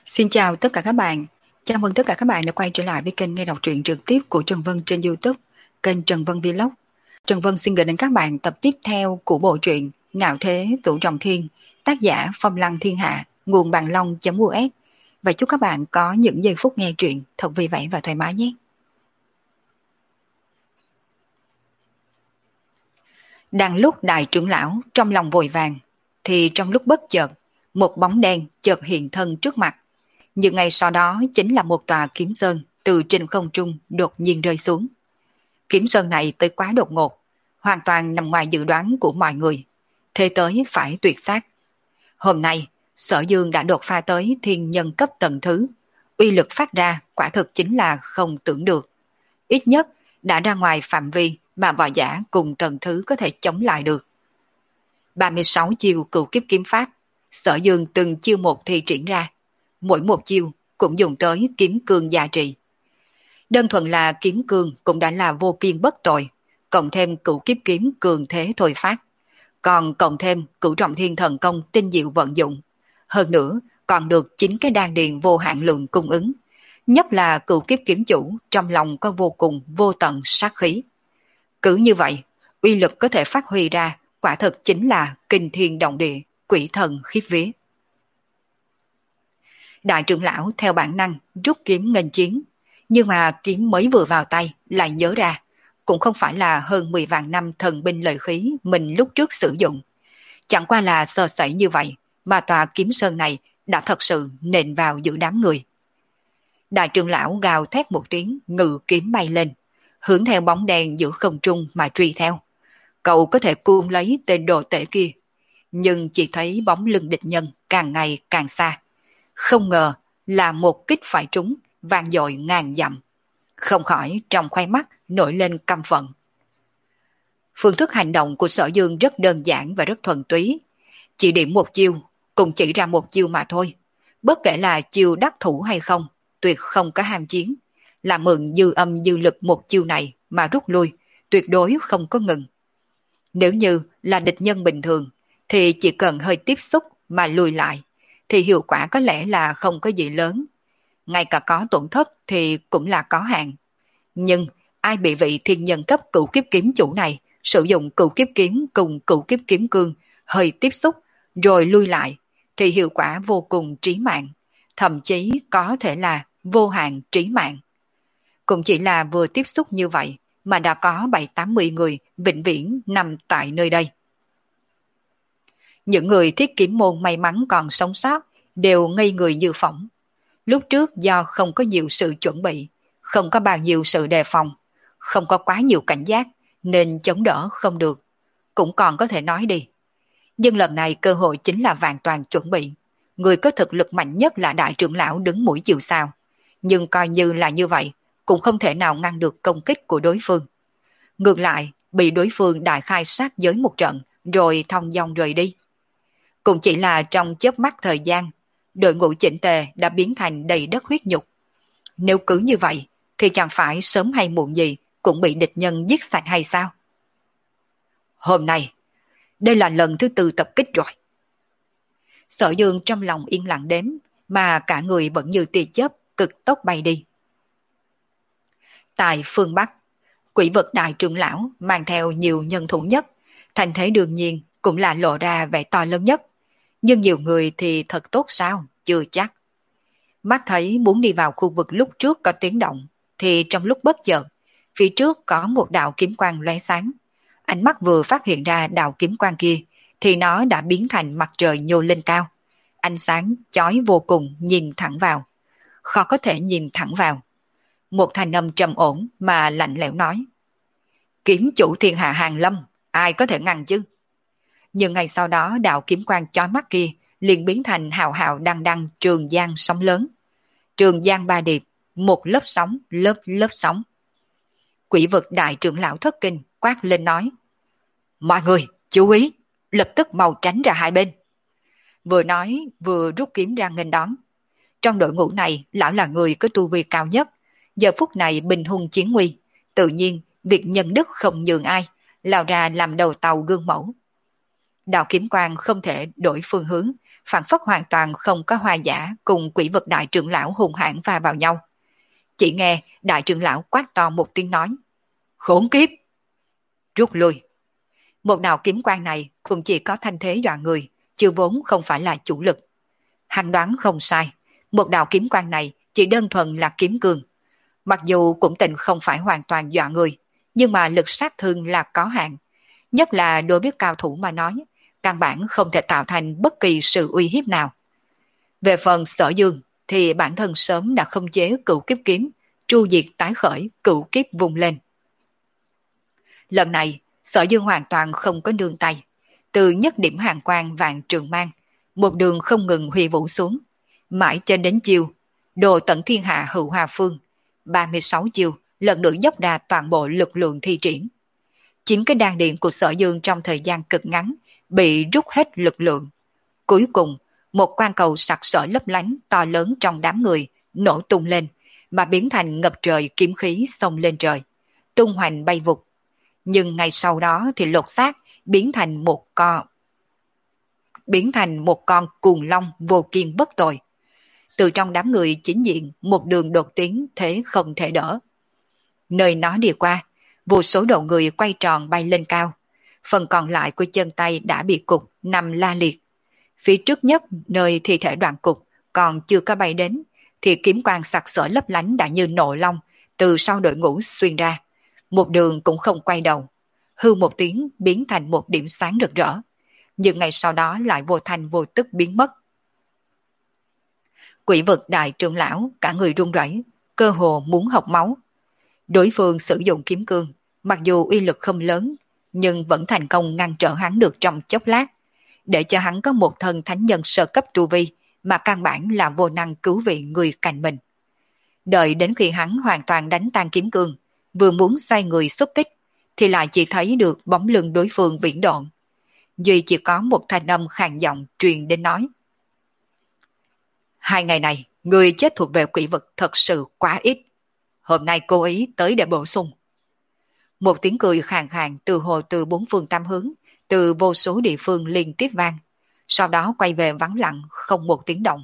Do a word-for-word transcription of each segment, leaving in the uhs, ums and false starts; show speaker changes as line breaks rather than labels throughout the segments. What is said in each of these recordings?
Xin chào tất cả các bạn. Chào mừng tất cả các bạn đã quay trở lại với kênh nghe đọc truyện trực tiếp của Trần Vân trên YouTube, kênh Trần Vân Vlog. Trần Vân xin gửi đến các bạn tập tiếp theo của bộ truyện Ngạo Thế Cửu Trọng Thiên, tác giả Phong Lăng Thiên Hạ, nguồn bàn long.u s. Và chúc các bạn có những giây phút nghe truyện thật vui vẻ và thoải mái nhé. Đang lúc đại trưởng lão trong lòng vội vàng, thì trong lúc bất chợt, một bóng đen chợt hiện thân trước mặt. Nhưng ngay sau đó chính là một tòa kiếm sơn từ trên không trung đột nhiên rơi xuống. Kiếm sơn này tới quá đột ngột, hoàn toàn nằm ngoài dự đoán của mọi người. Thế tới phải tuyệt xác. Hôm nay, Sở Dương đã đột phá tới thiên nhân cấp tầng thứ. Uy lực phát ra quả thực chính là không tưởng được. Ít nhất đã ra ngoài phạm vi mà võ giả cùng tầng thứ có thể chống lại được. ba mươi sáu chiêu cửu kiếp kiếm pháp, Sở Dương từng chiêu một thi triển ra. Mỗi một chiêu cũng dùng tới kiếm cương gia trị. Đơn thuần là kiếm cương cũng đã là vô kiên bất tội, cộng thêm cửu kiếp kiếm cường thế thôi phát, còn cộng thêm cửu trọng thiên thần công tinh diệu vận dụng. Hơn nữa còn được chính cái đan điền vô hạn lượng cung ứng, nhất là cửu kiếp kiếm chủ trong lòng có vô cùng vô tận sát khí. Cứ như vậy, uy lực có thể phát huy ra quả thực chính là kinh thiên động địa, quỷ thần khiếp vía. Đại trưởng lão theo bản năng rút kiếm nghênh chiến, nhưng mà kiếm mới vừa vào tay lại nhớ ra, cũng không phải là hơn mười vạn năm thần binh lợi khí mình lúc trước sử dụng. Chẳng qua là sơ sẩy như vậy mà tòa kiếm sơn này đã thật sự nện vào giữa đám người. Đại trưởng lão gào thét một tiếng, ngự kiếm bay lên, hướng theo bóng đèn giữa không trung mà truy theo. Cậu có thể cuốn lấy tên đồ tể kia, nhưng chỉ thấy bóng lưng địch nhân càng ngày càng xa. Không ngờ là một kích phải trúng, vang dội ngàn dặm. Không khỏi trong khoai mắt nổi lên căm phẫn. Phương thức hành động của Sở Dương rất đơn giản và rất thuần túy. Chỉ điểm một chiêu, cùng chỉ ra một chiêu mà thôi. Bất kể là chiêu đắc thủ hay không, tuyệt không có ham chiến. Là mượn dư âm dư lực một chiêu này mà rút lui, tuyệt đối không có ngừng. Nếu như là địch nhân bình thường, thì chỉ cần hơi tiếp xúc mà lùi lại, thì hiệu quả có lẽ là không có gì lớn. Ngay cả có tổn thất thì cũng là có hạn. Nhưng ai bị vị thiên nhân cấp cửu kiếp kiếm chủ này sử dụng cửu kiếp kiếm cùng cửu kiếp kiếm cương hơi tiếp xúc rồi lui lại, thì hiệu quả vô cùng trí mạng, thậm chí có thể là vô hạn trí mạng. Cũng chỉ là vừa tiếp xúc như vậy mà đã có bảy tám mươi người vĩnh viễn nằm tại nơi đây. Những người thiết kiếm môn may mắn còn sống sót đều ngây người như phỏng. Lúc trước do không có nhiều sự chuẩn bị, không có bao nhiêu sự đề phòng, không có quá nhiều cảnh giác nên chống đỡ không được, cũng còn có thể nói đi. Nhưng lần này cơ hội chính là hoàn toàn chuẩn bị. Người có thực lực mạnh nhất là đại trưởng lão đứng mũi chịu sào. Nhưng coi như là như vậy, cũng không thể nào ngăn được công kích của đối phương. Ngược lại, bị đối phương đại khai sát giới một trận, rồi thong dong rời đi. Cũng chỉ là trong chớp mắt thời gian, đội ngũ chỉnh tề đã biến thành đầy đất huyết nhục. Nếu cứ như vậy, thì chẳng phải sớm hay muộn gì cũng bị địch nhân giết sạch hay sao? Hôm nay, đây là lần thứ tư tập kích rồi. Sở Dương trong lòng yên lặng đếm, mà cả người vẫn như tia chớp cực tốc bay đi. Tại phương Bắc, Quỷ Vật đại trưởng lão mang theo nhiều nhân thủ nhất, thành thế đương nhiên cũng là lộ ra vẻ to lớn nhất. Nhưng nhiều người thì thật tốt sao? Chưa chắc. Mắt thấy muốn đi vào khu vực lúc trước có tiếng động, thì trong lúc bất chợt, phía trước có một đạo kiếm quang lóe sáng. Ánh mắt vừa phát hiện ra đạo kiếm quang kia, thì nó đã biến thành mặt trời nhô lên cao. Ánh sáng chói vô cùng nhìn thẳng vào. Khó có thể nhìn thẳng vào. Một thanh âm trầm ổn mà lạnh lẽo nói: Kiếm chủ thiên hạ hàng lâm, ai có thể ngăn chứ? Nhưng ngày sau đó đạo kiếm quang chói mắt kia liền biến thành hào hào đăng đăng trường giang sóng lớn. Trường giang ba điệp, một lớp sóng, lớp lớp sóng. Quỷ Vật đại trưởng lão thất kinh quát lên nói: Mọi người, chú ý, lập tức mau tránh ra hai bên. Vừa nói vừa rút kiếm ra nghênh đón. Trong đội ngũ này, lão là người có tu vi cao nhất. Giờ phút này bình hung chiến nguy, tự nhiên việc nhân đức không nhường ai, lao ra làm đầu tàu gương mẫu. Đạo kiếm quang không thể đổi phương hướng, phảng phất hoàn toàn không có hoa giả cùng quỷ vật đại trưởng lão hùng hãn va vào nhau. Chỉ nghe đại trưởng lão quát to một tiếng nói: Khốn kiếp! Rút lui. Một đạo kiếm quang này cũng chỉ có thanh thế dọa người, chưa vốn không phải là chủ lực. Hắn đoán không sai, một đạo kiếm quang này chỉ đơn thuần là kiếm cương. Mặc dù cũng tịnh không phải hoàn toàn dọa người, nhưng mà lực sát thương là có hạn. Nhất là đối với cao thủ mà nói, căn bản không thể tạo thành bất kỳ sự uy hiếp nào. Về phần Sở Dương thì bản thân sớm đã không chế cửu kiếp kiếm, tru diệt tái khởi, cửu kiếp vùng lên. Lần này, Sở Dương hoàn toàn không có nương tay. Từ nhất điểm hàng quang vạn trường mang, một đường không ngừng huy vũ xuống, mãi cho đến chiều đồ tận thiên hạ hữu hòa phương, ba mươi sáu chiều lần nữa dốc đà toàn bộ lực lượng thi triển. Chính cái đan điện của Sở Dương trong thời gian cực ngắn bị rút hết lực lượng. Cuối cùng, một quan cầu sặc sỡ lấp lánh to lớn trong đám người nổ tung lên, mà biến thành ngập trời kiếm khí xông lên trời, tung hoành bay vụt. Nhưng ngay sau đó thì lột xác biến thành một con biến thành một con cuồng long vô kiên bất tội. Từ trong đám người chính diện một đường đột tiến thế không thể đỡ. Nơi nó đi qua, vô số đầu người quay tròn bay lên cao. Phần còn lại của chân tay đã bị cục nằm la liệt. Phía trước nhất nơi thi thể đoạn cục còn chưa có bay đến, thì kiếm quang sặc sỡ lấp lánh đã như nộ long từ sau đội ngũ xuyên ra. Một đường cũng không quay đầu, hư một tiếng biến thành một điểm sáng rực rỡ, nhưng ngày sau đó lại vô thành vô tức biến mất. Quỷ vực đại trưởng lão cả người run rẩy, cơ hồ muốn học máu. Đối phương sử dụng kiếm cương, mặc dù uy lực không lớn, nhưng vẫn thành công ngăn trở hắn được trong chốc lát, để cho hắn có một thân thánh nhân sơ cấp tu vi mà căn bản là vô năng cứu viện người cạnh mình. Đợi đến khi hắn hoàn toàn đánh tan kiếm cương, vừa muốn xoay người xuất kích, thì lại chỉ thấy được bóng lưng đối phương viễn độn. Duy chỉ có một thanh âm khàn giọng truyền đến nói: Hai ngày này, người chết thuộc về quỷ vực thật sự quá ít. Hôm nay cố ý tới để bổ sung. Một tiếng cười khàn khàn từ hồ từ bốn phương tám hướng, từ vô số địa phương liên tiếp vang, sau đó quay về vắng lặng không một tiếng động.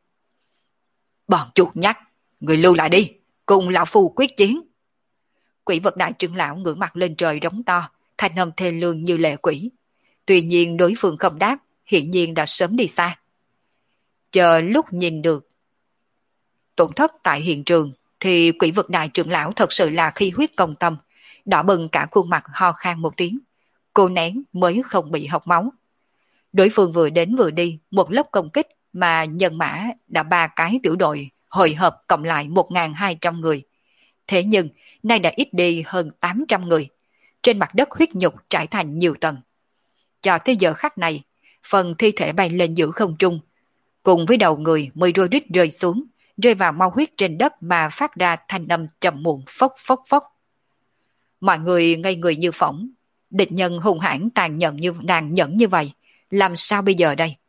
Bọn chuột nhắt, người lưu lại đi, cùng lão phu quyết chiến. Quỷ vật đại trưởng lão ngửa mặt lên trời rống to, thanh âm thê lương như lệ quỷ. Tuy nhiên đối phương không đáp, hiển nhiên đã sớm đi xa. Chờ lúc nhìn được tổn thất tại hiện trường, thì quỷ vực đại trưởng lão thật sự là khi huyết công tâm, đỏ bừng cả khuôn mặt, ho khan một tiếng. Cô nén mới không bị hộc máu. Đối phương vừa đến vừa đi, một lớp công kích mà nhân mã đã ba cái tiểu đội hội hợp cộng lại một nghìn hai trăm người. Thế nhưng, nay đã ít đi hơn tám trăm người. Trên mặt đất huyết nhục trải thành nhiều tầng. Cho tới giờ khắc này, phần thi thể bay lên giữa không trung, cùng với đầu người mới rôi rít rơi xuống, rơi vào mau huyết trên đất mà phát ra thanh âm trầm muộn phốc phốc phốc. Mọi người ngây người như phỏng, địch nhân hung hãn tàn nhẫn như tàn nhẫn như vậy, làm sao bây giờ đây?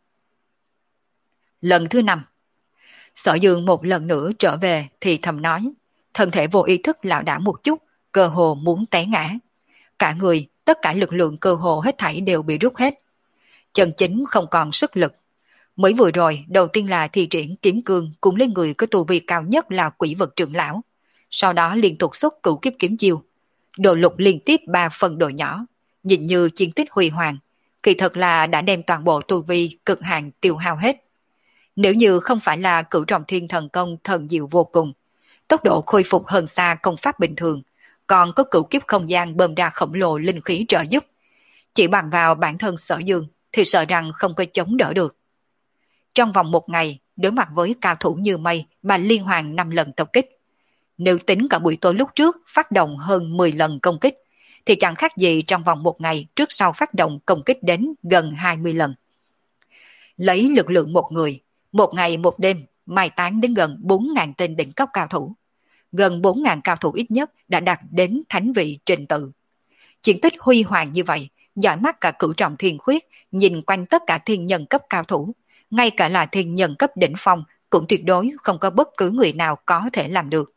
Lần thứ năm, Sở Dương một lần nữa trở về thì thầm nói, thân thể vô ý thức lảo đảo một chút, cơ hồ muốn té ngã. Cả người, tất cả lực lượng cơ hồ hết thảy đều bị rút hết. Chân chính không còn sức lực. Mới vừa rồi, đầu tiên là thi triển kiếm cương cùng lên người có tu vi cao nhất là quỷ vật trưởng lão. Sau đó liên tục xuất cửu kiếp kiếm chiêu. Đồ lục liên tiếp ba phần độ nhỏ, nhìn như chiến tích huy hoàng, kỳ thật là đã đem toàn bộ tu vi cực hạn tiêu hao hết. Nếu như không phải là cửu trọng thiên thần công thần diệu vô cùng, tốc độ khôi phục hơn xa công pháp bình thường, còn có cửu kiếp không gian bơm ra khổng lồ linh khí trợ giúp, chỉ bằng vào bản thân Sở Dương thì sợ rằng không có chống đỡ được. Trong vòng một ngày, đối mặt với cao thủ như mây mà liên hoàn năm lần tập kích, nếu tính cả buổi tối lúc trước phát động hơn mười lần công kích, thì chẳng khác gì trong vòng một ngày trước sau phát động công kích đến gần hai mươi lần. Lấy lực lượng một người, một ngày một đêm, mai tán đến gần bốn nghìn tên đỉnh cấp cao thủ. Gần bốn nghìn cao thủ ít nhất đã đạt đến thánh vị trình tự. Chiến tích huy hoàng như vậy, dõi mắt cả cửu trọng thiên khuyết, nhìn quanh tất cả thiên nhân cấp cao thủ, ngay cả là thiên nhân cấp đỉnh phong cũng tuyệt đối không có bất cứ người nào có thể làm được.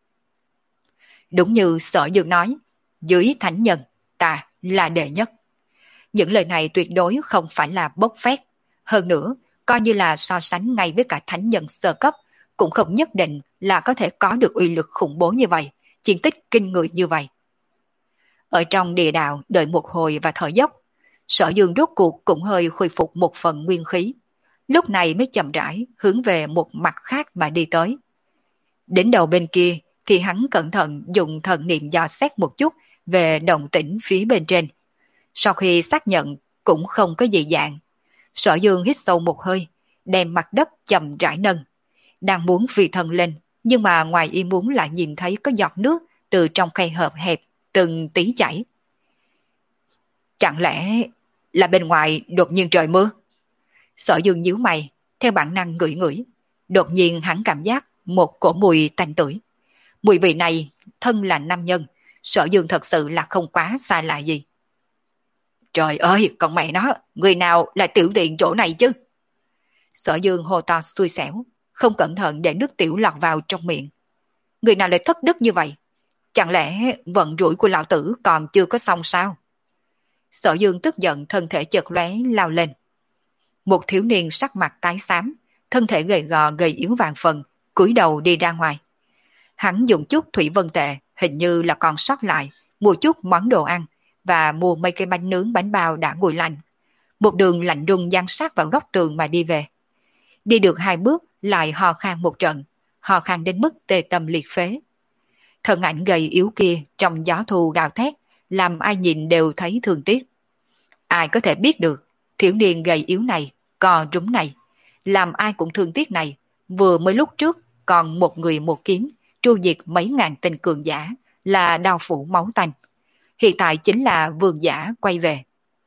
Đúng như Sở Dương nói, dưới thánh nhân, ta là đệ nhất. Những lời này tuyệt đối không phải là bốc phét. Hơn nữa, coi như là so sánh ngay với cả thánh nhân sơ cấp, cũng không nhất định là có thể có được uy lực khủng bố như vậy, chiến tích kinh người như vậy. Ở trong địa đạo đợi một hồi và thở dốc, Sở Dương rốt cuộc cũng hơi khôi phục một phần nguyên khí, lúc này mới chậm rãi hướng về một mặt khác mà đi tới. Đến đầu bên kia thì hắn cẩn thận dùng thần niệm dò xét một chút về động tĩnh phía bên trên. Sau khi xác nhận cũng không có gì dạng, Sở Dương hít sâu một hơi, đem mặt đất chậm rãi nâng, đang muốn phi thân lên, nhưng mà ngoài ý muốn lại nhìn thấy có giọt nước từ trong khe hẹp hẹp từng tí chảy. Chẳng lẽ là bên ngoài đột nhiên trời mưa? Sở Dương nhíu mày, theo bản năng ngửi ngửi, đột nhiên hắn cảm giác một cổ mùi tanh tưởi. Mùi vị này, thân là nam nhân, Sở Dương thật sự là không quá xa lạ gì. Trời ơi, con mẹ nó, người nào lại tiểu tiện chỗ này chứ? Sở Dương hô to xui xẻo, không cẩn thận để nước tiểu lọt vào trong miệng. Người nào lại thất đức như vậy? Chẳng lẽ vận rủi của lão tử còn chưa có xong sao? Sở Dương tức giận, thân thể chợt lóe lao lên. Một thiếu niên sắc mặt tái xám, thân thể gầy gò gầy yếu vàng phần, cúi đầu đi ra ngoài. Hắn dùng chút thủy vân tệ, hình như là còn sót lại, mua chút món đồ ăn và mua mấy cây bánh nướng bánh bao đã nguội lạnh. Một đường lạnh run dán sát vào góc tường mà đi về. Đi được hai bước lại ho khan một trận, ho khan đến mức tê tâm liệt phế. Thân ảnh gầy yếu kia trong gió thu gào thét, làm ai nhìn đều thấy thương tiếc. Ai có thể biết được, thiếu niên gầy yếu này, cò rúm này, làm ai cũng thương tiếc này, vừa mới lúc trước còn một người một kiếm, tru diệt mấy ngàn tên cường giả, là đao phủ máu tanh. Hiện tại chính là vương giả quay về.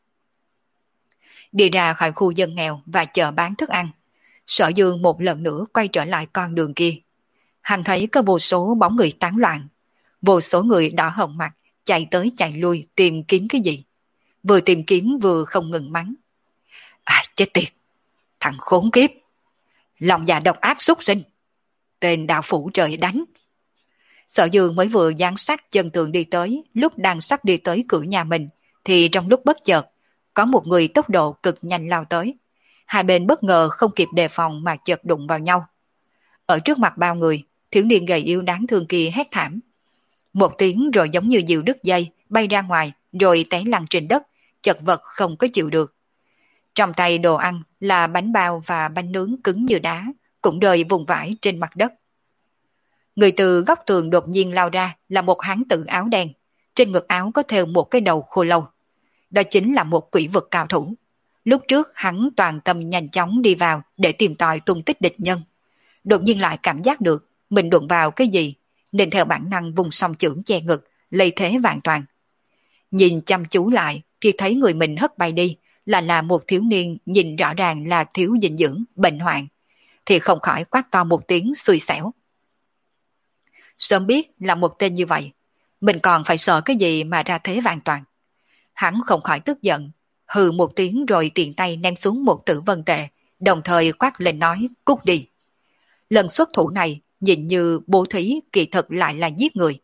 Đi ra khỏi khu dân nghèo và chợ bán thức ăn, Sở Dương một lần nữa quay trở lại con đường kia. Hắn thấy có vô số bóng người tán loạn, vô số người đỏ hồng mặt chạy tới chạy lui tìm kiếm cái gì. Vừa tìm kiếm vừa không ngừng mắng. À chết tiệt, thằng khốn kiếp, lòng dạ độc ác súc sinh, tên đạo phủ trời đánh. Sở Dương mới vừa dán sát chân tường đi tới, lúc đang sắp đi tới cửa nhà mình, thì trong lúc bất chợt, có một người tốc độ cực nhanh lao tới. Hai bên bất ngờ không kịp đề phòng mà chợt đụng vào nhau. Ở trước mặt bao người, thiếu niên gầy yếu đáng thương kia hét thảm. Một tiếng rồi giống như diều đứt dây, bay ra ngoài, rồi té lăn trên đất, chật vật không có chịu được. Trong tay đồ ăn là bánh bao và bánh nướng cứng như đá, cũng rơi vùng vãi trên mặt đất. Người từ góc tường đột nhiên lao ra là một hán tử áo đen, trên ngực áo có thêu một cái đầu khô lâu. Đó chính là một quỷ vực cao thủ. Lúc trước hắn toàn tâm nhanh chóng đi vào để tìm tòi tung tích địch nhân. Đột nhiên lại cảm giác được mình đụng vào cái gì, nên theo bản năng vùng song chưởng che ngực, lấy thế vạn toàn. Nhìn chăm chú lại thì thấy người mình hất bay đi là là một thiếu niên nhìn rõ ràng là thiếu dinh dưỡng, bệnh hoạn, thì không khỏi quát to một tiếng xui xẻo. Sớm biết là một tên như vậy, mình còn phải sợ cái gì mà ra thế vạn toàn. Hắn không khỏi tức giận, hừ một tiếng rồi tiện tay ném xuống một tử vân tệ, đồng thời quát lên nói cút đi. Lần xuất thủ này nhìn như bố thí, kỳ thực lại là giết người.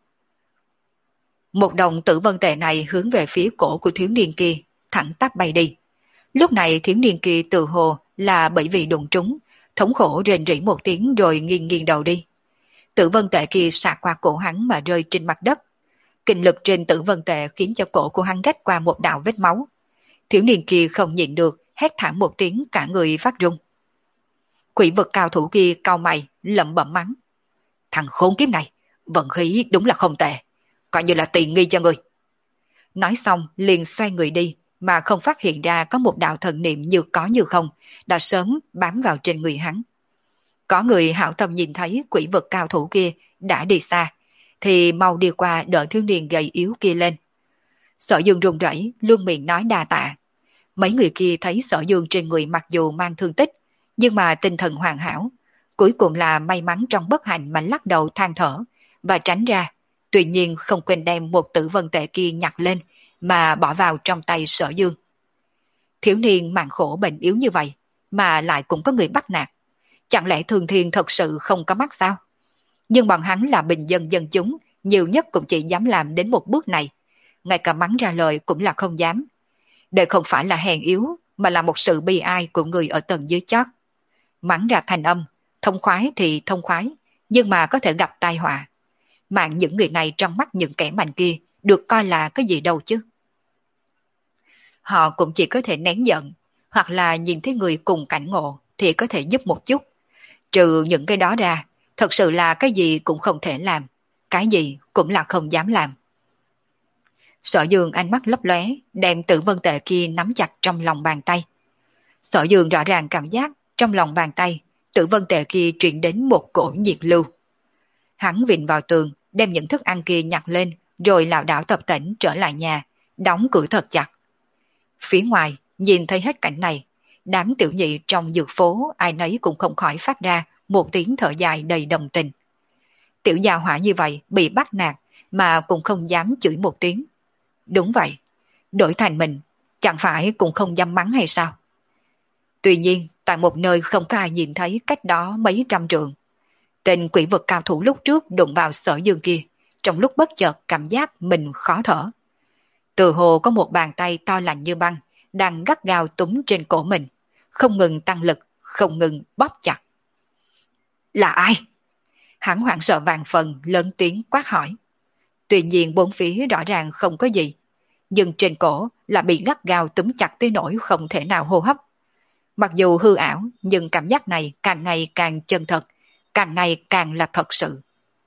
Một đồng tử vân tệ này hướng về phía cổ của thiếu niên kia, thẳng tắp bay đi. Lúc này thiếu niên kia tự hồ là bởi vì đụng trúng, thống khổ rền rỉ một tiếng rồi nghiêng nghiêng đầu đi. Tử vân tệ kia sạc qua cổ hắn mà rơi trên mặt đất. Kinh lực trên tử vân tệ khiến cho cổ của hắn rách qua một đạo vết máu. Thiếu niên kia không nhịn được, hét thảm một tiếng, cả người phát run. Quỷ vực cao thủ kia cau mày, lẩm bẩm mắng. Thằng khốn kiếp này, vận khí đúng là không tệ, coi như là tiền nghi cho người. Nói xong liền xoay người đi, mà không phát hiện ra có một đạo thần niệm như có như không, đã sớm bám vào trên người hắn. Có người hảo tâm nhìn thấy quỷ vực cao thủ kia đã đi xa, thì mau đi qua đỡ thiếu niên gầy yếu kia lên. Sở Dương run rẩy, luôn miệng nói đa tạ. Mấy người kia thấy Sở Dương trên người mặc dù mang thương tích, nhưng mà tinh thần hoàn hảo, cuối cùng là may mắn trong bất hạnh mà lắc đầu than thở và tránh ra, tuy nhiên không quên đem một tử vân tệ kia nhặt lên mà bỏ vào trong tay Sở Dương. Thiếu niên mạng khổ bệnh yếu như vậy mà lại cũng có người bắt nạt, chẳng lẽ Thường Thiên thật sự không có mắt sao? Nhưng bọn hắn là bình dân dân chúng, nhiều nhất cũng chỉ dám làm đến một bước này, ngay cả mắng ra lời cũng là không dám. Đây không phải là hèn yếu, mà là một sự bi ai của người ở tầng dưới chót. Mắng ra thành âm, thông khoái thì thông khoái, nhưng mà có thể gặp tai họa. Mạng những người này trong mắt những kẻ mạnh kia được coi là cái gì đâu chứ. Họ cũng chỉ có thể nén giận, hoặc là nhìn thấy người cùng cảnh ngộ thì có thể giúp một chút. Trừ những cái đó ra, thật sự là cái gì cũng không thể làm, cái gì cũng là không dám làm. Sở Dương ánh mắt lấp lóe, đem Tử Vân Tệ kia nắm chặt trong lòng bàn tay. Sở Dương rõ ràng cảm giác trong lòng bàn tay, Tử Vân Tệ kia truyền đến một cổ nhiệt lưu. Hắn vịn vào tường, đem những thức ăn kia nhặt lên, rồi lảo đảo tập tễnh trở lại nhà, đóng cửa thật chặt. Phía ngoài, nhìn thấy hết cảnh này, đám tiểu nhị trong dược phố ai nấy cũng không khỏi phát ra một tiếng thở dài đầy đồng tình. Tiểu gia hỏa như vậy bị bắt nạt mà cũng không dám chửi một tiếng. Đúng vậy, đổi thành mình, chẳng phải cũng không dám mắng hay sao? Tuy nhiên, tại một nơi không có ai nhìn thấy cách đó mấy trăm trượng, tên quỷ vực cao thủ lúc trước đụng vào Sở Dương kia, trong lúc bất chợt cảm giác mình khó thở. Từ hồ có một bàn tay to lạnh như băng, đang gắt gao túm trên cổ mình, không ngừng tăng lực, không ngừng bóp chặt. Là ai? Hắn hoảng sợ vàng phần, lớn tiếng quát hỏi. Tuy nhiên bốn phía rõ ràng không có gì, nhưng trên cổ là bị gắt gao túm chặt tới nỗi không thể nào hô hấp. Mặc dù hư ảo, nhưng cảm giác này càng ngày càng chân thật, càng ngày càng là thật sự.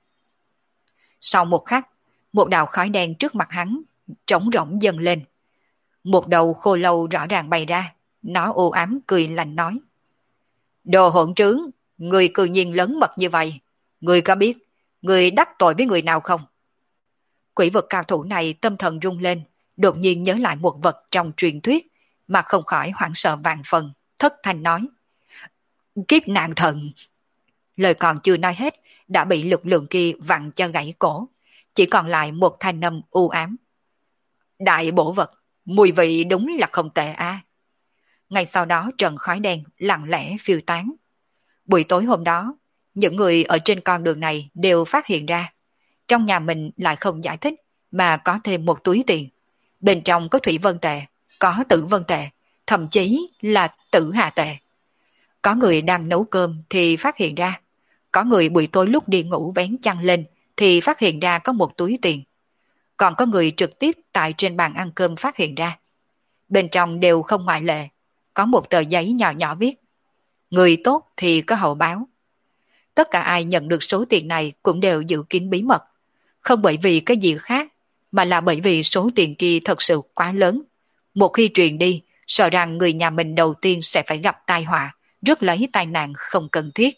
Sau một khắc, một đạo khói đen trước mặt hắn trống rỗng dâng lên. Một đầu khô lâu rõ ràng bày ra, nó u ám cười lạnh nói. Đồ hỗn trướng, người cư nhiên lớn mật như vậy. Người có biết, người đắc tội với người nào không? Quỷ vật cao thủ này tâm thần rung lên, đột nhiên nhớ lại một vật trong truyền thuyết, mà không khỏi hoảng sợ vạn phần, thất thanh nói. Kiếp nạn thần. Lời còn chưa nói hết, đã bị lực lượng kia vặn cho gãy cổ, chỉ còn lại một thanh âm u ám. Đại bổ vật, mùi vị đúng là không tệ a. À. Ngay sau đó trận khói đen lặng lẽ phiêu tán. Buổi tối hôm đó, những người ở trên con đường này đều phát hiện ra, trong nhà mình lại không giải thích mà có thêm một túi tiền. Bên trong có thủy vân tệ, có tử vân tệ, thậm chí là tử hà tệ. Có người đang nấu cơm thì phát hiện ra, có người buổi tối lúc đi ngủ vén chăn lên thì phát hiện ra có một túi tiền. Còn có người trực tiếp tại trên bàn ăn cơm phát hiện ra. Bên trong đều không ngoại lệ, có một tờ giấy nhỏ nhỏ viết. Người tốt thì có hậu báo. Tất cả ai nhận được số tiền này cũng đều giữ kín bí mật. Không bởi vì cái gì khác, mà là bởi vì số tiền kia thật sự quá lớn. Một khi truyền đi, sợ rằng người nhà mình đầu tiên sẽ phải gặp tai họa, rước lấy tai nạn không cần thiết.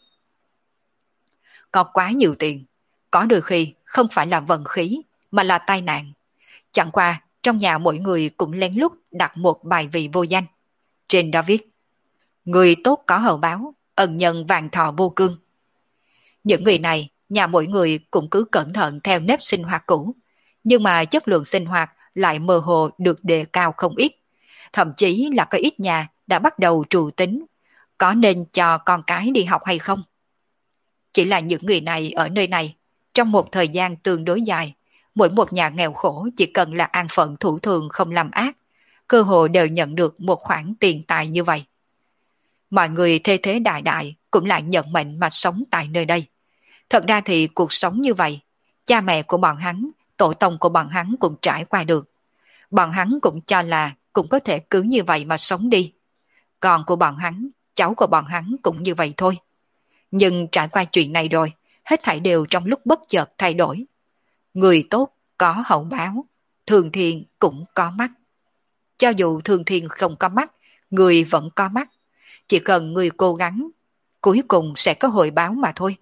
Có quá nhiều tiền, có đôi khi không phải là vận khí, mà là tai nạn. Chẳng qua, trong nhà mỗi người cũng lén lút đặt một bài vị vô danh. Trên đó viết, người tốt có hậu báo, ân nhân vạn thọ vô cương. Những người này, nhà mỗi người cũng cứ cẩn thận theo nếp sinh hoạt cũ, nhưng mà chất lượng sinh hoạt lại mơ hồ được đề cao không ít. Thậm chí là có ít nhà đã bắt đầu trù tính, có nên cho con cái đi học hay không. Chỉ là những người này ở nơi này, trong một thời gian tương đối dài, mỗi một nhà nghèo khổ chỉ cần là an phận thủ thường không làm ác, cơ hồ đều nhận được một khoản tiền tài như vậy. Mọi người thê thế đại đại cũng lại nhận mệnh mà sống tại nơi đây. Thật ra thì cuộc sống như vậy, cha mẹ của bọn hắn, tổ tông của bọn hắn cũng trải qua được. Bọn hắn cũng cho là cũng có thể cứ như vậy mà sống đi. Con của bọn hắn, cháu của bọn hắn cũng như vậy thôi. Nhưng trải qua chuyện này rồi, hết thảy đều trong lúc bất chợt thay đổi. Người tốt có hậu báo, thường thiên cũng có mắt. Cho dù thường thiên không có mắt, người vẫn có mắt. Chỉ cần người cố gắng, cuối cùng sẽ có hồi báo mà thôi.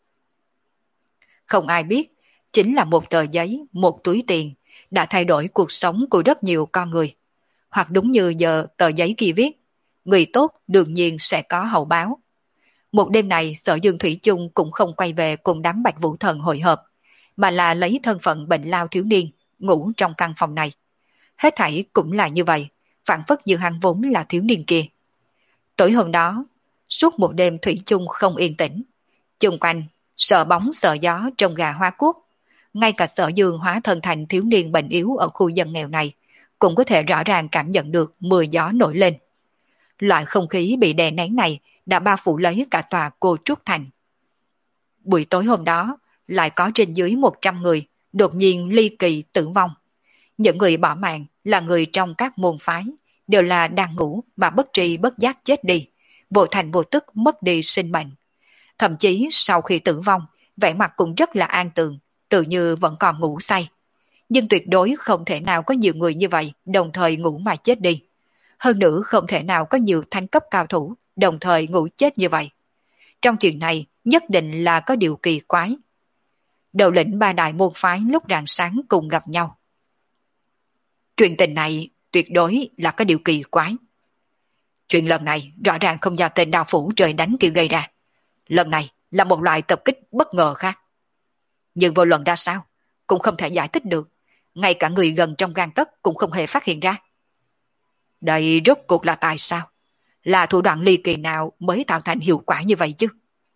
Không ai biết, chính là một tờ giấy, một túi tiền đã thay đổi cuộc sống của rất nhiều con người. Hoặc đúng như giờ tờ giấy kia viết, người tốt đương nhiên sẽ có hậu báo. Một đêm này Sở Dương Thủy chung cũng không quay về cùng đám Bạch Vũ Thần hội họp, mà là lấy thân phận bệnh lao thiếu niên, ngủ trong căn phòng này. Hết thảy cũng là như vậy, phản phất như hắn vốn là thiếu niên kia. Tối hôm đó, suốt một đêm Thủy chung không yên tĩnh. Chung quanh, sợ bóng sợ gió trong gà hoa quốc. Ngay cả Sở Dương hóa thân thành thiếu niên bệnh yếu ở khu dân nghèo này, cũng có thể rõ ràng cảm nhận được mưa gió nổi lên. Loại không khí bị đè nén này đã bao phủ lấy cả tòa Cô Trúc Thành. Buổi tối hôm đó, lại có trên dưới một trăm người đột nhiên ly kỳ tử vong. Những người bỏ mạng là người trong các môn phái, đều là đang ngủ mà bất tri bất giác chết đi, vô thành vô tức mất đi sinh mệnh. Thậm chí sau khi tử vong, vẻ mặt cũng rất là an tường, tự như vẫn còn ngủ say. Nhưng tuyệt đối không thể nào có nhiều người như vậy đồng thời ngủ mà chết đi. Hơn nữa không thể nào có nhiều thánh cấp cao thủ đồng thời ngủ chết như vậy. Trong chuyện này nhất định là có điều kỳ quái. Đầu lĩnh ba đại môn phái lúc rạng sáng cùng gặp nhau. Chuyện tình này tuyệt đối là có điều kỳ quái. Chuyện lần này rõ ràng không do tên đao phủ trời đánh kia gây ra. Lần này là một loại tập kích bất ngờ khác. Nhưng vô luận ra sao, cũng không thể giải thích được. Ngay cả người gần trong gang tấc cũng không hề phát hiện ra. Đây rốt cuộc là tại sao? Là thủ đoạn ly kỳ nào mới tạo thành hiệu quả như vậy chứ?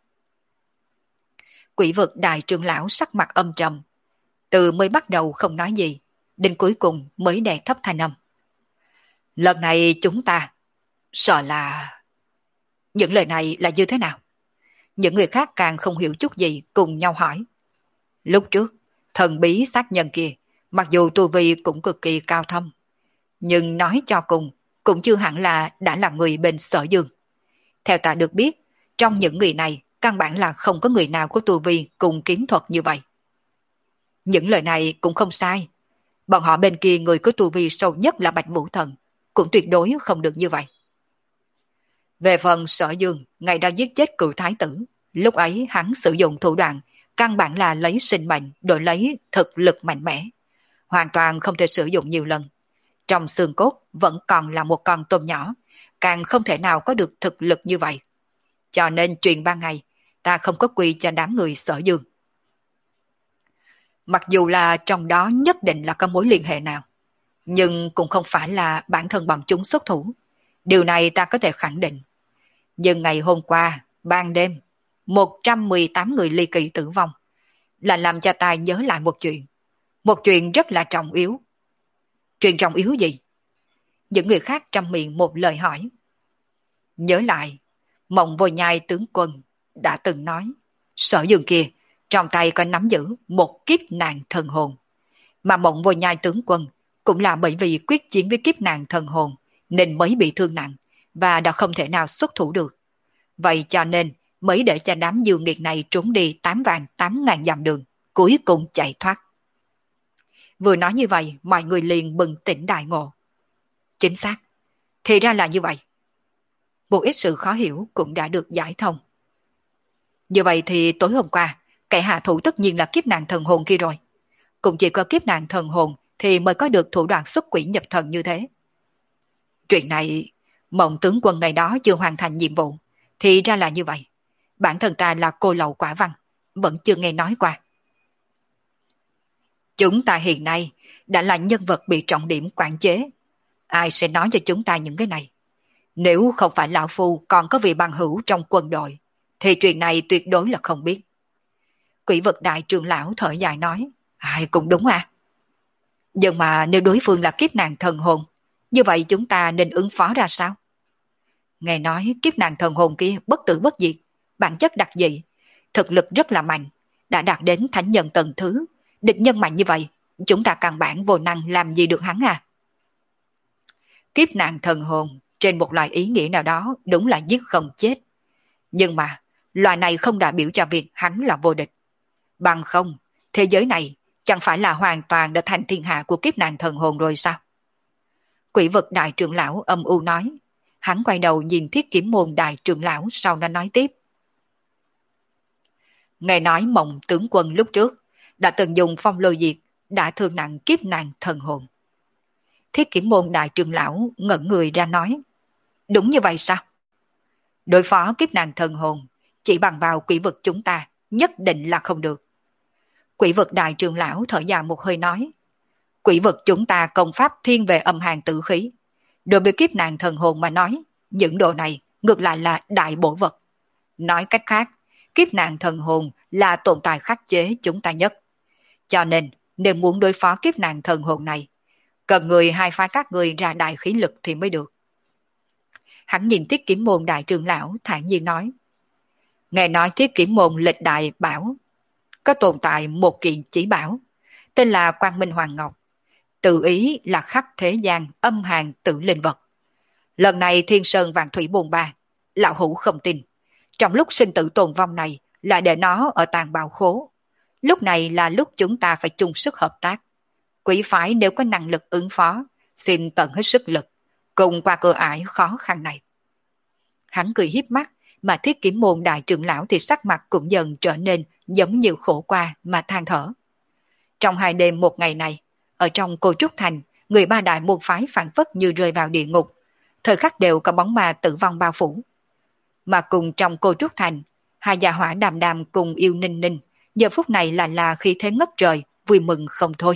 Quỷ vực đại trưởng lão sắc mặt âm trầm. Từ mới bắt đầu không nói gì, đến cuối cùng mới đè thấp thanh âm. Lần này chúng ta sợ là... Những lời này là như thế nào? Những người khác càng không hiểu chút gì cùng nhau hỏi. Lúc trước, thần bí sát nhân kia, mặc dù tu vi cũng cực kỳ cao thâm, nhưng nói cho cùng, cũng chưa hẳn là đã là người bên Sở Dương. Theo ta được biết, trong những người này, căn bản là không có người nào có tu vi cùng kiếm thuật như vậy. Những lời này cũng không sai. Bọn họ bên kia người có tu vi sâu nhất là Bạch Vũ Thần, cũng tuyệt đối không được như vậy. Về phần Sở Dương, ngày đã giết chết cựu thái tử, lúc ấy hắn sử dụng thủ đoạn, căn bản là lấy sinh mệnh đổi lấy thực lực mạnh mẽ. Hoàn toàn không thể sử dụng nhiều lần. Trong xương cốt vẫn còn là một con tôm nhỏ, càng không thể nào có được thực lực như vậy. Cho nên chuyện ban ngày, ta không có quy cho đám người Sở Dương. Mặc dù là trong đó nhất định là có mối liên hệ nào, nhưng cũng không phải là bản thân bọn chúng xuất thủ. Điều này ta có thể khẳng định. Nhưng ngày hôm qua, ban đêm, một trăm mười tám người ly kỳ tử vong, là làm cho ta nhớ lại một chuyện. Một chuyện rất là trọng yếu. Chuyện trọng yếu gì? Những người khác trong miệng một lời hỏi. Nhớ lại, Mộng Vô Nhai tướng quân đã từng nói, Sở Dương kia trong tay có nắm giữ một kiếp nạn thần hồn. Mà Mộng Vô Nhai tướng quân cũng là bởi vì quyết chiến với kiếp nạn thần hồn nên mới bị thương nặng và đã không thể nào xuất thủ được. Vậy cho nên mới để cho đám dương nghiệt này trốn đi tám vạn tám ngàn dặm đường, cuối cùng chạy thoát. Vừa nói như vậy, mọi người liền bừng tỉnh đại ngộ. Chính xác, thì ra là như vậy. Một ít sự khó hiểu cũng đã được giải thông. Như vậy thì tối hôm qua, kẻ hạ thủ tất nhiên là kiếp nạn thần hồn kia rồi. Cũng chỉ có kiếp nạn thần hồn thì mới có được thủ đoạn xuất quỷ nhập thần như thế. Chuyện này, Mộng tướng quân ngày đó chưa hoàn thành nhiệm vụ, thì ra là như vậy. Bản thân ta là cô lậu quả văn, vẫn chưa nghe nói qua. Chúng ta hiện nay đã là nhân vật bị trọng điểm quản chế. Ai sẽ nói cho chúng ta những cái này? Nếu không phải lão phu còn có vị bằng hữu trong quân đội, thì chuyện này tuyệt đối là không biết. Quỷ vật đại trưởng lão thở dài nói, ai cũng đúng à. Nhưng mà nếu đối phương là kiếp nạn thần hồn, như vậy chúng ta nên ứng phó ra sao? Nghe nói kiếp nạn thần hồn kia bất tử bất diệt, bản chất đặc dị, thực lực rất là mạnh, đã đạt đến thánh nhân tầng thứ. Địch nhân mạnh như vậy, chúng ta căn bản vô năng làm gì được hắn à? Kiếp nạn thần hồn, trên một loại ý nghĩa nào đó đúng là giết không chết. Nhưng mà, loại này không đại biểu cho việc hắn là vô địch. Bằng không, thế giới này chẳng phải là hoàn toàn đã thành thiên hạ của kiếp nạn thần hồn rồi sao? Quỷ vật đại trưởng lão âm u nói. Hắn quay đầu nhìn Thiết Kiếm môn đại trưởng lão, sau đó nói tiếp. Nghe nói Mộng tướng quân lúc trước đã từng dùng phong lôi diệt đã thương nặng kiếp nạn thần hồn. Thiết Kiếm môn đại trưởng lão ngẩn người ra nói. Đúng như vậy sao? Đối phó kiếp nạn thần hồn chỉ bằng vào quỷ vực chúng ta nhất định là không được. Quỷ vực đại trưởng lão thở dài một hơi nói. Quỷ vực chúng ta công pháp thiên về âm hàn tử khí. Đối với kiếp nạn thần hồn mà nói, những đồ này ngược lại là đại bổ vật. Nói cách khác, kiếp nạn thần hồn là tồn tại khắc chế chúng ta nhất. Cho nên, nếu muốn đối phó kiếp nạn thần hồn này, cần người hai phái các người ra đại khí lực thì mới được. Hắn nhìn Tiết Kiểm Môn đại trưởng lão thản nhiên nói. Nghe nói Tiết Kiểm Môn lịch đại bảo có tồn tại một kiện chỉ bảo, tên là Quang Minh Hoàng Ngọc, tự ý là khắp thế gian âm hàn tự linh vật. Lần này Thiên Sơn Vạn Thủy bồn ba, lão hữu không tin. Trong lúc sinh tử tồn vong này là để nó ở tàn bạo khố. Lúc này là lúc chúng ta phải chung sức hợp tác. Quỷ phái nếu có năng lực ứng phó, xin tận hết sức lực, cùng qua cửa ải khó khăn này. Hắn cười hiếp mắt, mà Thiết Kiểm Môn đại trưởng lão thì sắc mặt cũng dần trở nên giống như khổ qua mà than thở. Trong hai đêm một ngày này, ở trong Cô Trúc Thành, người ba đại môn phái phản phất như rơi vào địa ngục, thời khắc đều có bóng ma tử vong bao phủ. Mà cùng trong Cô Trúc Thành, hai gia hỏa Đàm Đàm cùng Yêu Ninh Ninh, giờ phút này là là khí thế ngất trời, vui mừng không thôi.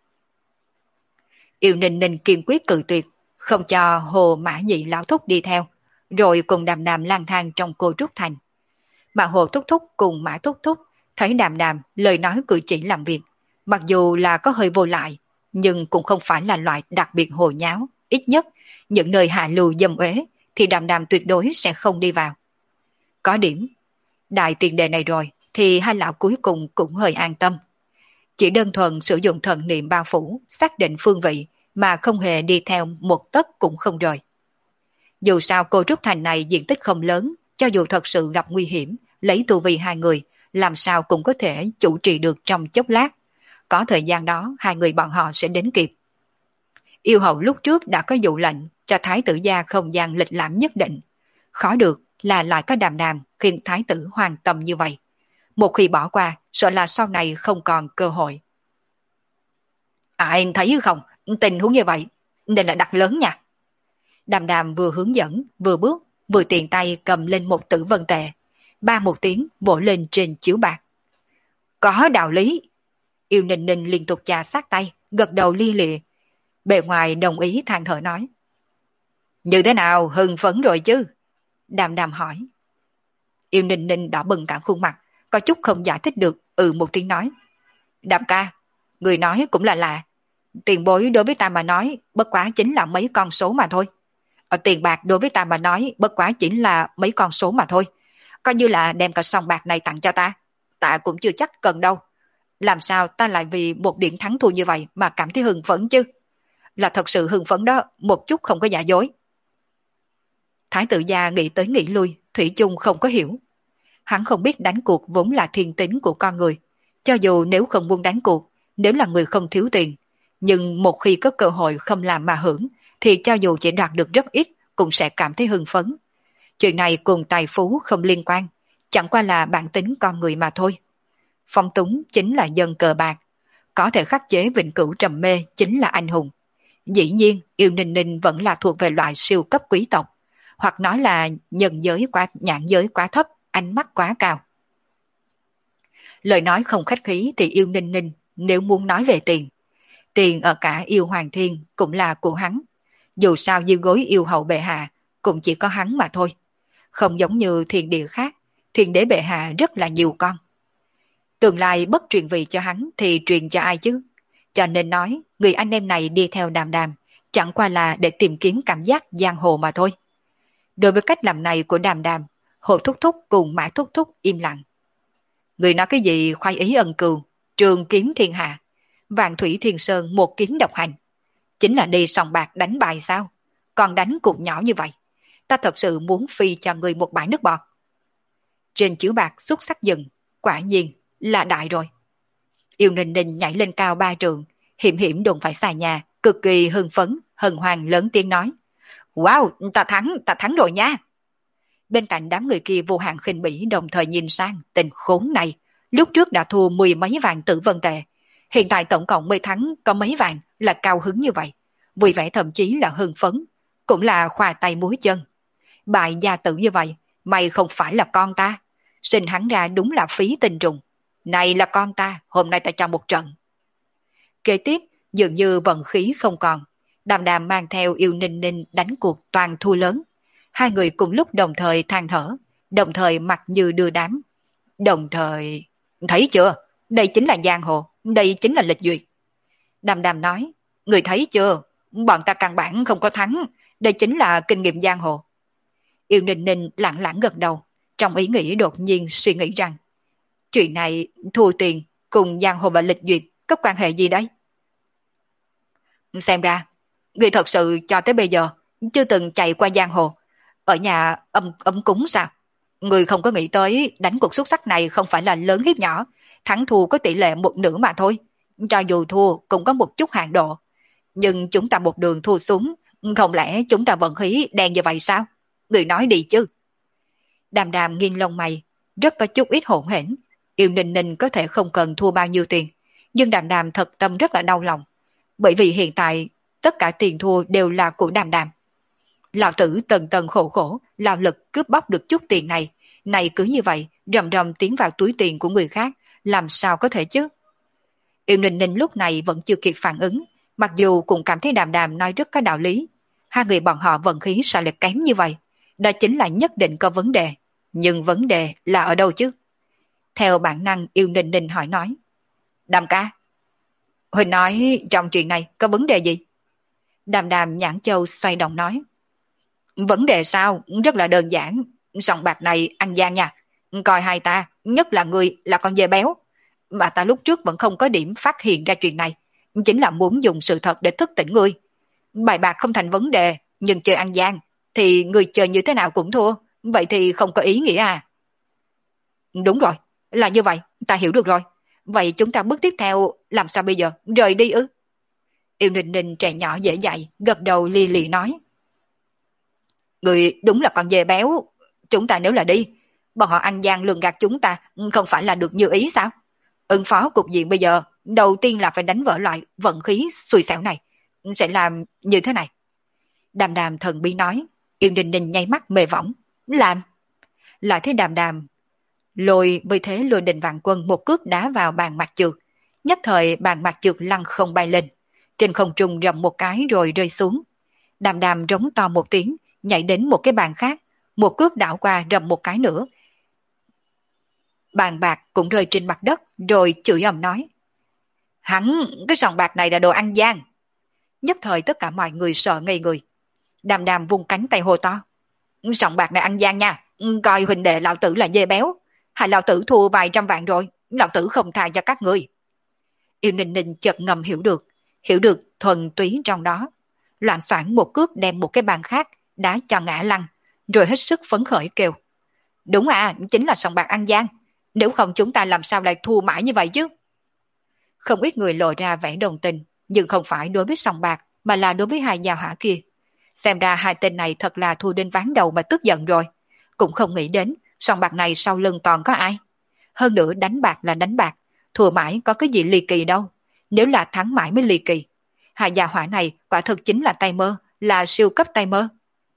Yêu Ninh Ninh kiên quyết cự tuyệt, không cho Hồ Mã Nhị lão thúc đi theo, rồi cùng Đàm Đàm lang thang trong Cô Trúc Thành. Mà Hồ Thúc Thúc cùng Mã Thúc Thúc thấy Đàm Đàm lời nói cử chỉ làm việc, mặc dù là có hơi vô lại, nhưng cũng không phải là loại đặc biệt hồ nháo, ít nhất những nơi hạ lưu dâm uế thì Đàm Đàm tuyệt đối sẽ không đi vào. Có điểm, đại tiền đề này rồi thì hai lão cuối cùng cũng hơi an tâm. Chỉ đơn thuần sử dụng thần niệm bao phủ, xác định phương vị mà không hề đi theo một tấc cũng không rời. Dù sao Cô Trúc Thành này diện tích không lớn, cho dù thật sự gặp nguy hiểm, lấy tu vi hai người, làm sao cũng có thể chủ trì được trong chốc lát. Có thời gian đó, hai người bọn họ sẽ đến kịp. Yêu hậu lúc trước đã có dụ lệnh cho thái tử gia không gian lịch lãm nhất định. Khó được là lại có Đàm Đàm khiến thái tử hoàn tâm như vậy. Một khi bỏ qua, sợ là sau này không còn cơ hội. À, anh thấy không, tình huống như vậy, nên là đặt lớn nha. Đàm Đàm vừa hướng dẫn, vừa bước, vừa tiện tay cầm lên một tử vân tệ. Ba một tiếng bổ lên trên chiếu bạc. Có đạo lý. Yêu Ninh Ninh liên tục chà sát tay, gật đầu li lịa. Bề ngoài đồng ý than thở nói. Như thế nào, hưng phấn rồi chứ? Đàm Đàm hỏi. Yêu Ninh Ninh đỏ bừng cả khuôn mặt, có chút không giải thích được, ừ một tiếng nói. Đàm ca, người nói cũng là lạ. Tiền bối đối với ta mà nói, bất quá chính là mấy con số mà thôi. Ở tiền bạc đối với ta mà nói, bất quá chỉ là mấy con số mà thôi. Coi như là đem cả sòng bạc này tặng cho ta, ta cũng chưa chắc cần đâu. Làm sao ta lại vì một điểm thắng thua như vậy mà cảm thấy hưng phấn chứ? Là thật sự hưng phấn đó, một chút không có giả dối. Thái tử gia nghĩ tới nghĩ lui, Thủy chung không có hiểu. Hắn không biết đánh cuộc vốn là thiên tính của con người. Cho dù nếu không muốn đánh cuộc, nếu là người không thiếu tiền, nhưng một khi có cơ hội không làm mà hưởng, thì cho dù chỉ đoạt được rất ít, cũng sẽ cảm thấy hưng phấn. Chuyện này cùng tài phú không liên quan, chẳng qua là bản tính con người mà thôi. Phong túng chính là dân cờ bạc, có thể khắc chế vĩnh cửu trầm mê chính là anh hùng. Dĩ nhiên, Yêu Ninh Ninh vẫn là thuộc về loại siêu cấp quý tộc, hoặc nói là nhân giới quá, nhãn giới quá thấp, ánh mắt quá cao. Lời nói không khách khí thì Yêu Ninh Ninh nếu muốn nói về tiền, tiền ở cả Yêu Hoàng Thiên cũng là của hắn. Dù sao dưới gối yêu hậu bệ hạ cũng chỉ có hắn mà thôi. Không giống như thiên địa khác, thiên đế bệ hạ rất là nhiều con. Tương lai bất truyền vị cho hắn thì truyền cho ai chứ? Cho nên nói, người anh em này đi theo Đàm Đàm, chẳng qua là để tìm kiếm cảm giác giang hồ mà thôi. Đối với cách làm này của Đàm Đàm, Hồ Thúc Thúc cùng Mã Thúc Thúc im lặng. Người nói cái gì khoái ý ân cừu, trường kiếm thiên hạ, vạn thủy thiên sơn một kiếm độc hành. Chính là đi sòng bạc đánh bài sao? Còn đánh cuộc nhỏ như vậy. Ta thật sự muốn phi cho người một bãi nước bọt. Trên chiếu bạc xúc sắc dừng, quả nhiên là đại rồi. Yêu Ninh Ninh nhảy lên cao ba trượng, hiểm hiểm đụng phải xà nhà, cực kỳ hưng phấn, hân hoan lớn tiếng nói. Wow, ta thắng, ta thắng rồi nha. Bên cạnh đám người kia vô hạn khinh bỉ đồng thời nhìn sang, tình khốn này, lúc trước đã thua mười mấy vạn tử vân tệ. Hiện tại tổng cộng mới thắng có mấy vạn là cao hứng như vậy. Vui vẻ thậm chí là hưng phấn, cũng là khoa tay múa chân. Bại gia tử như vậy, mày không phải là con ta. Sinh hắn ra đúng là phí tinh trùng. Này là con ta, hôm nay ta cho một trận. Kế tiếp, dường như vận khí không còn. Đàm Đàm mang theo Yêu Ninh Ninh đánh cuộc toàn thua lớn. Hai người cùng lúc đồng thời than thở, đồng thời mặt như đưa đám. Đồng thời... Thấy chưa? Đây chính là giang hồ, đây chính là lịch duyệt. Đàm Đàm nói, người thấy chưa? Bọn ta căn bản không có thắng, đây chính là kinh nghiệm giang hồ. Yêu Ninh Ninh lặng lặng gật đầu, trong ý nghĩ đột nhiên suy nghĩ rằng, chuyện này thua tiền cùng giang hồ và lịch duyệt có quan hệ gì đấy? Xem ra, người thật sự cho tới bây giờ chưa từng chạy qua giang hồ, ở nhà ấm ấm cúng sao? Người không có nghĩ tới đánh cuộc xuất sắc này không phải là lớn hiếp nhỏ, thắng thua có tỷ lệ một nửa mà thôi. Cho dù thua cũng có một chút hạn độ. Nhưng chúng ta một đường thua xuống, không lẽ chúng ta vận khí đen như vậy sao? Người nói đi chứ. Đàm Đàm nghiêng lông mày, rất có chút ít hỗn hển. Yêu Ninh Ninh có thể không cần thua bao nhiêu tiền, nhưng Đàm Đàm thật tâm rất là đau lòng. Bởi vì hiện tại, tất cả tiền thua đều là của Đàm Đàm. Lão tử tần tần khổ khổ, lao lực cướp bóc được chút tiền này, này cứ như vậy, rầm rầm tiến vào túi tiền của người khác, làm sao có thể chứ? Yêu Ninh Ninh lúc này vẫn chưa kịp phản ứng, mặc dù cũng cảm thấy Đàm Đàm nói rất có đạo lý. Hai người bọn họ vận khí sao lại kém như vậy? Đó chính là nhất định có vấn đề. Nhưng vấn đề là ở đâu chứ? Theo bản năng Yêu Ninh Ninh hỏi nói. Đàm ca, Huỳnh nói trong chuyện này có vấn đề gì? Đàm Đàm nhãn châu xoay đồng nói. Vấn đề sao? Rất là đơn giản. Sòng bạc này ăn gian nha. Coi hai ta, nhất là người là con dê béo. Mà ta lúc trước vẫn không có điểm phát hiện ra chuyện này. Chính là muốn dùng sự thật để thức tỉnh ngươi. Bài bạc không thành vấn đề, nhưng chơi ăn gian, thì người chơi như thế nào cũng thua. Vậy thì không có ý nghĩa à? Đúng rồi, là như vậy, ta hiểu được rồi. Vậy chúng ta bước tiếp theo làm sao bây giờ? Rời đi ư? Yêu Ninh Ninh trẻ nhỏ dễ dạy, gật đầu li lì nói. Người đúng là con dê béo. Chúng ta nếu là đi, bọn họ ăn gian lường gạt chúng ta, không phải là được như ý sao? Ứng phó cục diện bây giờ, đầu tiên là phải đánh vỡ loại vận khí xui xẻo này. Sẽ làm như thế này. Đàm Đàm thần bí nói. Yêu Ninh Ninh nháy mắt mê võng. Làm. Lại thấy Đàm Đàm lôi với thế lôi Đình Vạn Quân một cước đá vào bàn mặt trượt. Nhất thời bàn mặt trượt lăn không bay lên. Trên không trung rầm một cái rồi rơi xuống. Đàm Đàm rống to một tiếng, nhảy đến một cái bàn khác, một cước đảo qua rầm một cái nữa. Bàn bạc cũng rơi trên mặt đất, rồi chửi ầm nói. Hắn, cái sòng bạc này là đồ ăn gian. Nhất thời tất cả mọi người sợ ngây người. Đàm Đàm vung cánh tay hô to. Sòng bạc này ăn gian nha, coi huynh đệ lão tử là dê béo. Hay lão tử thua vài trăm vạn rồi, lão tử không tha cho các người. Yêu Ninh Ninh chợt ngầm hiểu được, hiểu được thuần túy trong đó. Loạn soạn một cước đem một cái bàn khác đá cho ngã lăn, rồi hết sức phấn khởi kêu. Đúng à, chính là sòng bạc ăn gian. Nếu không chúng ta làm sao lại thua mãi như vậy chứ? Không ít người lộ ra vẻ đồng tình, nhưng không phải đối với sòng bạc, mà là đối với hai nhà hỏa kia. Xem ra hai tên này thật là thua đến ván đầu mà tức giận rồi. Cũng không nghĩ đến, sòng bạc này sau lưng còn có ai. Hơn nữa đánh bạc là đánh bạc, thua mãi có cái gì ly kỳ đâu. Nếu là thắng mãi mới ly kỳ. Hai gia hỏa này quả thực chính là tay mơ, là siêu cấp tay mơ.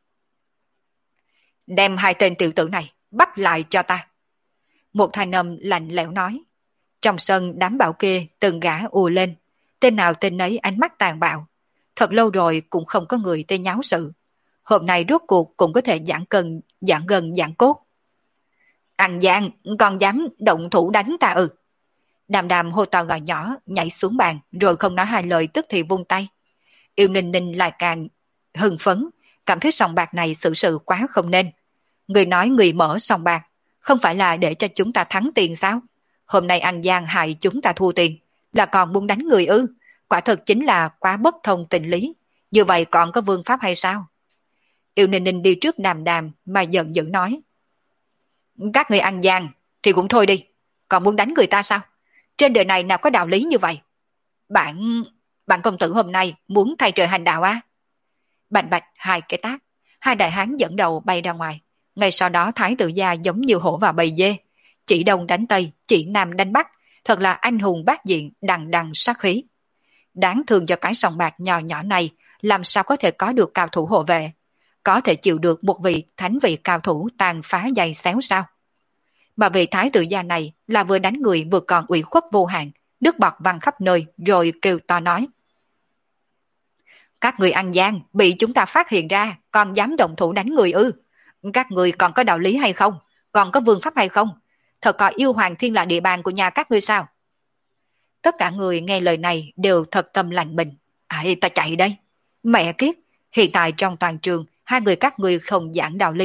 Đem hai tên tiểu tử này, bắt lại cho ta. Một thanh âm lạnh lẽo nói. Trong sân đám bảo kia từng gã ùa lên. Tên nào tên ấy ánh mắt tàn bạo. Thật lâu rồi cũng không có người tới nháo sự. Hôm nay rốt cuộc cũng có thể giãn cần, giãn gần, giãn cốt. Ăn gian, còn dám động thủ đánh ta ư? Đàm Đàm hô to gọi nhỏ, nhảy xuống bàn, rồi không nói hai lời tức thì vung tay. Yêu Ninh Ninh lại càng hưng phấn, cảm thấy sòng bạc này xử sự quá không nên. Người nói người mở sòng bạc, không phải là để cho chúng ta thắng tiền sao? Hôm nay ăn gian hại chúng ta thua tiền, là còn muốn đánh người ư? Quả thực chính là quá bất thông tình lý. Như vậy còn có vương pháp hay sao? Yêu Ninh Ninh đi trước Đàm Đàm mà giận dữ nói. Các người ăn gian thì cũng thôi đi, còn muốn đánh người ta sao? Trên đời này nào có đạo lý như vậy? Bạn, bạn công tử hôm nay muốn thay trời hành đạo á? Bành bạch hai cái tác, hai đại hán dẫn đầu bay ra ngoài. Ngay sau đó thái tử gia giống như hổ vào bầy dê, chỉ đông đánh tây, chỉ nam đánh bắc, thật là anh hùng bát diện, đằng đằng sát khí. Đáng thương cho cái sòng bạc nhỏ nhỏ này, làm sao có thể có được cao thủ hộ vệ, có thể chịu được một vị thánh vị cao thủ tàn phá dày xéo sao? Mà vị thái tử gia này là vừa đánh người vừa còn ủy khuất vô hạn, nước bọt văng khắp nơi rồi kêu to nói. Các người ăn gian, bị chúng ta phát hiện ra, còn dám động thủ đánh người ư? Các người còn có đạo lý hay không? Còn có vương pháp hay không? Thật coi yêu hoàng thiên là địa bàn của nhà các ngươi sao? Tất cả người nghe lời này đều thật tâm lạnh mình. Ai ta chạy đây? Mẹ kiếp, hiện tại trong toàn trường, hai người các ngươi không giảng đạo lý,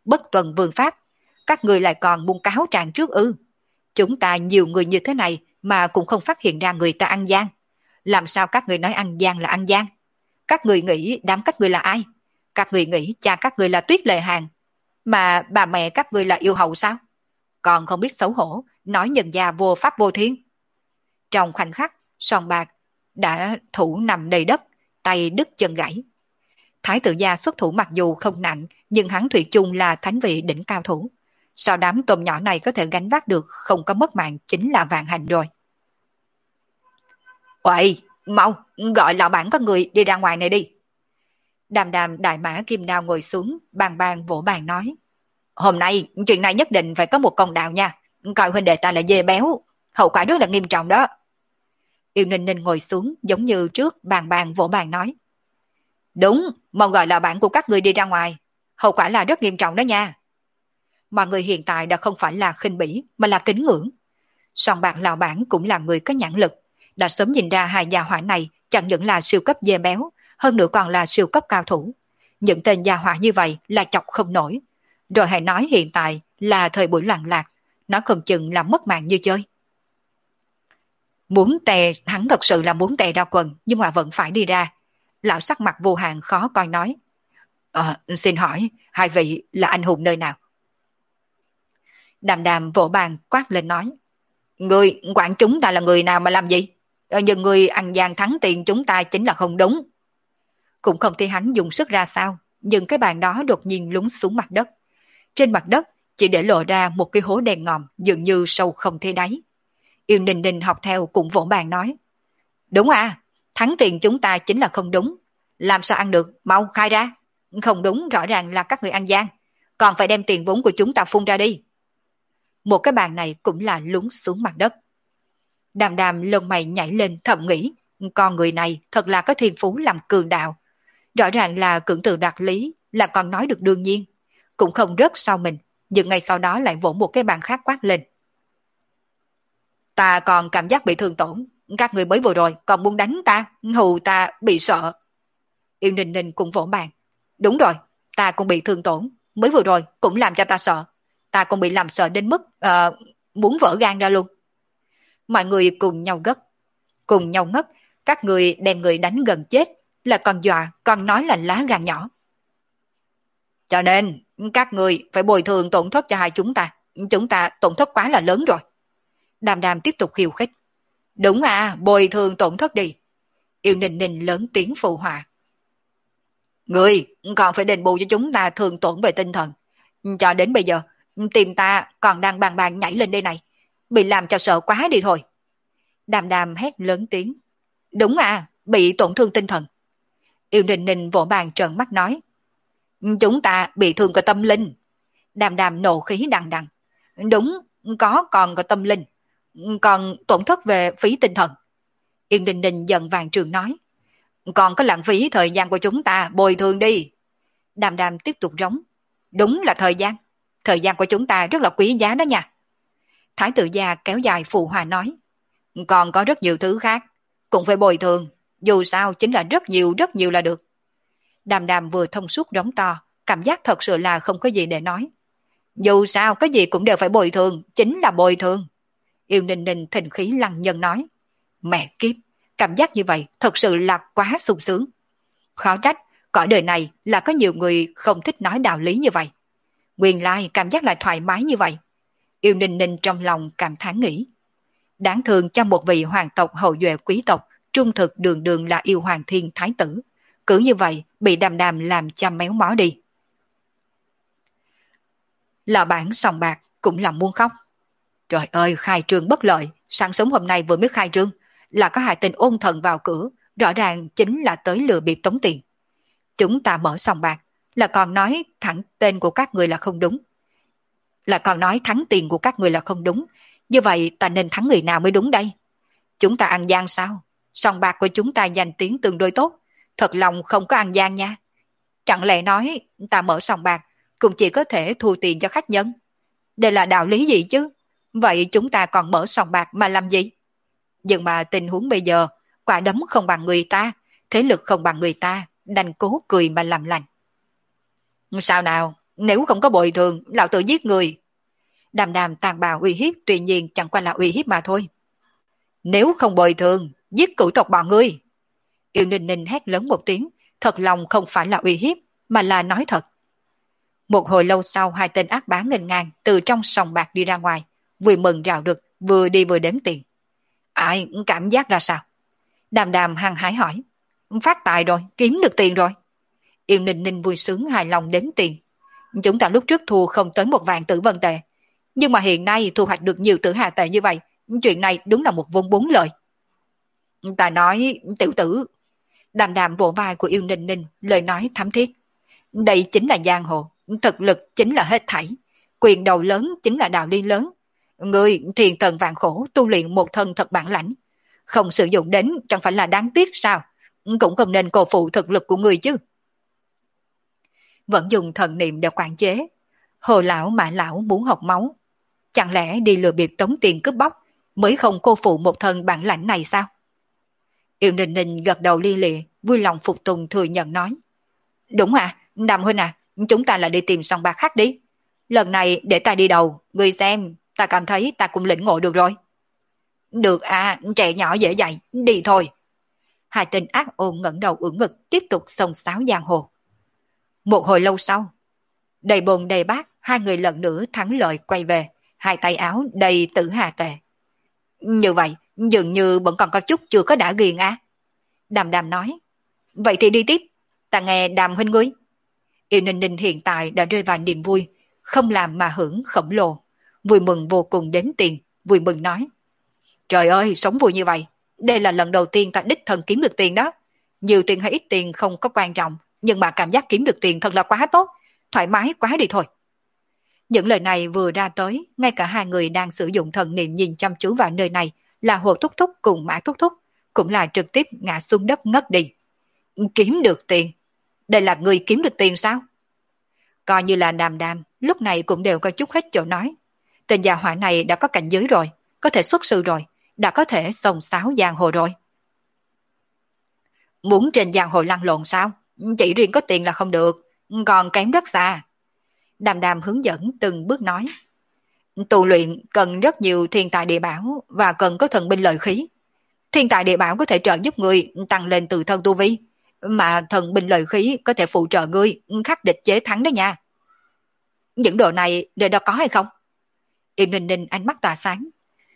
bất tuân vương pháp. Các người lại còn muốn cáo trạng trước ư? Chúng ta nhiều người như thế này mà cũng không phát hiện ra người ta ăn gian. Làm sao các người nói ăn gian là ăn gian? Các người nghĩ đám các người là ai? Các người nghĩ cha các người là Tuyết Lệ Hàng, mà bà mẹ các người là yêu hậu sao? Còn không biết xấu hổ, nói nhân gia vô pháp vô thiên. Trong khoảnh khắc, Song Bạc đã thủ nằm đầy đất, tay đứt chân gãy. Thái tử gia xuất thủ mặc dù không nặng, nhưng hắn thủy chung là thánh vị đỉnh cao thủ. Sao đám tôm nhỏ này có thể gánh vác được không có mất mạng chính là vạn hạnh rồi. Uầy, mau, gọi lão bản các người đi ra ngoài này đi. Đàm đàm đại mã kim đao ngồi xuống, bàn bàn vỗ bàn nói. Hôm nay, chuyện này nhất định phải có một công đạo nha. Coi huynh đệ ta là dê béo, hậu quả rất là nghiêm trọng đó. Yêu Ninh Ninh ngồi xuống giống như trước bàn bàn vỗ bàn nói. Đúng, mau gọi lão bản của các người đi ra ngoài. Hậu quả là rất nghiêm trọng đó nha. Mọi người hiện tại đã không phải là khinh bỉ mà là kính ngưỡng. Song Bạc lão bản cũng là người có nhãn lực, đã sớm nhìn ra hai gia hỏa này chẳng những là siêu cấp dê béo, hơn nữa còn là siêu cấp cao thủ. Những tên gia hỏa như vậy là chọc không nổi. Rồi hãy nói hiện tại là thời buổi loạn lạc, nó không chừng là mất mạng như chơi. Muốn tè, hắn thật sự là muốn tè ra quần, nhưng mà vẫn phải đi ra. Lão sắc mặt vô hạn khó coi nói. Ờ, xin hỏi, hai vị là anh hùng nơi nào? Đàm đàm vỗ bàn quát lên nói. Người quản chúng ta là người nào mà làm gì? Nhưng người ăn gian thắng tiền chúng ta chính là không đúng. Cũng không thấy hắn dùng sức ra sao, nhưng cái bàn đó đột nhiên lún xuống mặt đất. Trên mặt đất chỉ để lộ ra một cái hố đen ngòm dường như sâu không thấy đáy. Yêu Ninh Ninh học theo cũng vỗ bàn nói. Đúng à, thắng tiền chúng ta chính là không đúng. Làm sao ăn được, mau khai ra. Không đúng rõ ràng là các người ăn gian, còn phải đem tiền vốn của chúng ta phun ra đi. Một cái bàn này cũng là lún xuống mặt đất. Đàm đàm lông mày nhảy lên thầm nghĩ, con người này thật là có thiên phú làm cường đạo. Rõ ràng là cưỡng từ đoạt lý, là còn nói được đương nhiên. Cũng không rớt sau mình, nhưng ngay sau đó lại vỗ một cái bàn khác quát lên. Ta còn cảm giác bị thương tổn, các người mới vừa rồi còn muốn đánh ta, hù ta bị sợ. Yêu Ninh Ninh cũng vỗ bàn. Đúng rồi, ta cũng bị thương tổn, mới vừa rồi cũng làm cho ta sợ. Ta cũng bị làm sợ đến mức uh, muốn vỡ gan ra luôn. Mọi người cùng nhau gất, cùng nhau ngất, các người đem người đánh gần chết, là còn dọa, còn nói là lá gan nhỏ. Cho nên, các người phải bồi thường tổn thất cho hai chúng ta. Chúng ta tổn thất quá là lớn rồi. Đàm đàm tiếp tục khiêu khích. Đúng à, bồi thường tổn thất đi. Yêu Ninh Ninh lớn tiếng phụ họa. Người còn phải đền bù cho chúng ta thường tổn về tinh thần. Cho đến bây giờ, tim ta còn đang bàn bàn nhảy lên đây này. Bị làm cho sợ quá đi thôi. Đàm đàm hét lớn tiếng. Đúng à, bị tổn thương tinh thần. Yêu Ninh Ninh vỗ bàn trợn mắt nói. Chúng ta bị thương cả tâm linh. Đàm đàm nộ khí đằng đằng. Đúng, có còn có tâm linh. Còn tổn thất về phí tinh thần. Yêu Ninh Ninh giận vàng trường nói. Còn có lãng phí thời gian của chúng ta, bồi thường đi. Đàm đàm tiếp tục rống. Đúng là thời gian. Thời gian của chúng ta rất là quý giá đó nha. Thái tử gia kéo dài phụ hòa nói. Còn có rất nhiều thứ khác. Cũng phải bồi thường. Dù sao chính là rất nhiều rất nhiều là được. Đàm đàm vừa thông suốt đóng to. Cảm giác thật sự là không có gì để nói. Dù sao cái gì cũng đều phải bồi thường. Chính là bồi thường. Yêu Ninh Ninh thịnh khí lăng nhân nói. Mẹ kiếp. Cảm giác như vậy thật sự là quá sung sướng. Khó trách, cõi đời này là có nhiều người không thích nói đạo lý như vậy. Nguyên lai cảm giác lại thoải mái như vậy. Yêu Ninh Ninh trong lòng cảm thán nghĩ. Đáng thương cho một vị hoàng tộc hậu duệ quý tộc, trung thực đường đường là yêu hoàng thiên thái tử. Cứ như vậy bị đàm đàm làm cho méo mó đi. Lão bản Sòng Bạc cũng lòng muốn khóc. Trời ơi, khai trương bất lợi, sáng sớm hôm nay vừa mới khai trương, là có hai tên ôn thần vào cửa, rõ ràng chính là tới lừa bịp tống tiền. Chúng ta mở Sòng Bạc, là còn nói thẳng tên của các người là không đúng. Là còn nói thắng tiền của các người là không đúng. Như vậy ta nên thắng người nào mới đúng đây? Chúng ta ăn gian sao? Sòng Bạc của chúng ta danh tiếng tương đối tốt. Thật lòng không có ăn gian nha. Chẳng lẽ nói ta mở Sòng Bạc cũng chỉ có thể thu tiền cho khách nhân? Đây là đạo lý gì chứ? Vậy chúng ta còn mở Sòng Bạc mà làm gì? Nhưng mà tình huống bây giờ, quả đấm không bằng người ta, thế lực không bằng người ta, đành cố cười mà làm lành. Sao nào, Nếu không có bồi thường, lão tử giết người. Đàm đàm tàn bạo uy hiếp tuy nhiên chẳng qua là uy hiếp mà thôi. Nếu không bồi thường, giết cửu tộc bọn ngươi. Yêu Ninh Ninh hét lớn một tiếng, thật lòng không phải là uy hiếp, mà là nói thật. Một hồi lâu sau, hai tên ác bá nghênh ngang từ trong sòng bạc đi ra ngoài, vừa mừng rào rực, vừa đi vừa đếm tiền. Ai cảm giác ra sao? Đàm đàm hăng hái hỏi. Phát tài rồi, kiếm được tiền rồi. Yêu Ninh Ninh vui sướng hài lòng đếm tiền. Chúng ta lúc trước thua không tới một vạn tử vân tệ, nhưng mà hiện nay thu hoạch được nhiều tử hà tệ như vậy, chuyện này đúng là một vốn bốn lời. Ta nói, tiểu tử. Đàm đàm vỗ vai của Yêu Ninh Ninh, lời nói thắm thiết. Đây chính là giang hồ, thực lực chính là hết thảy, quyền đầu lớn chính là đạo lý lớn. Người thiền tần vạn khổ tu luyện một thân thật bản lãnh, không sử dụng đến chẳng phải là đáng tiếc sao? Cũng không nên cô phụ thực lực của người chứ. Vẫn dùng thần niệm để quản chế. Hồ lão mã lão muốn học máu, chẳng lẽ đi lừa bịp tống tiền cướp bóc mới không cô phụ một thân bản lãnh này sao? Yêu Ninh Ninh gật đầu li lịa, vui lòng phục tùng thừa nhận nói. Đúng à, Đàm huynh à, chúng ta lại đi tìm sòng bạc khác đi. Lần này để ta đi đầu, người xem, ta cảm thấy ta cũng lĩnh ngộ được rồi. Được à, trẻ nhỏ dễ dạy, đi thôi. Hai tên ác ôn ngẩng đầu ưỡn ngực tiếp tục xông xáo giang hồ. Một hồi lâu sau, đầy bồn đầy bát, hai người lần nữa thắng lợi quay về, hai tay áo đầy tử hà tệ. Như vậy, dường như vẫn còn có chút chưa có đã ghiền à? Đàm đàm nói. Vậy thì đi tiếp, ta nghe Đàm huynh ngươi. Yêu Ninh Ninh hiện tại đã rơi vào niềm vui, không làm mà hưởng khổng lồ. Vui mừng vô cùng đếm tiền, vui mừng nói. Trời ơi, sống vui như vậy, đây là lần đầu tiên ta đích thân kiếm được tiền đó. Nhiều tiền hay ít tiền không có quan trọng, nhưng mà cảm giác kiếm được tiền thật là quá tốt, thoải mái quá đi thôi. Những lời này vừa ra tới, ngay cả hai người đang sử dụng thần niệm nhìn chăm chú vào nơi này là Hồ Thúc Thúc cùng Mã Thúc Thúc, cũng là trực tiếp ngã xuống đất ngất đi. Kiếm được tiền? Đây là người kiếm được tiền sao? Coi như là Đàm Đàm, lúc này cũng đều có chút hết chỗ nói. Tên già hỏa này đã có cảnh giới rồi, có thể xuất sự rồi, đã có thể xông xáo giang hồ rồi. Muốn trên giang hồ lăn lộn sao? Chỉ riêng có tiền là không được, còn kém rất xa. Đàm Đàm hướng dẫn từng bước nói. Tu luyện cần rất nhiều thiên tài địa bảo và cần có thần binh lợi khí. Thiên tài địa bảo có thể trợ giúp người tăng lên từ thân tu vi, mà thần binh lợi khí có thể phụ trợ ngươi khắc địch chế thắng đó nha. Những đồ này nơi đó có hay không? Yên Ninh Ninh ánh mắt tỏa sáng.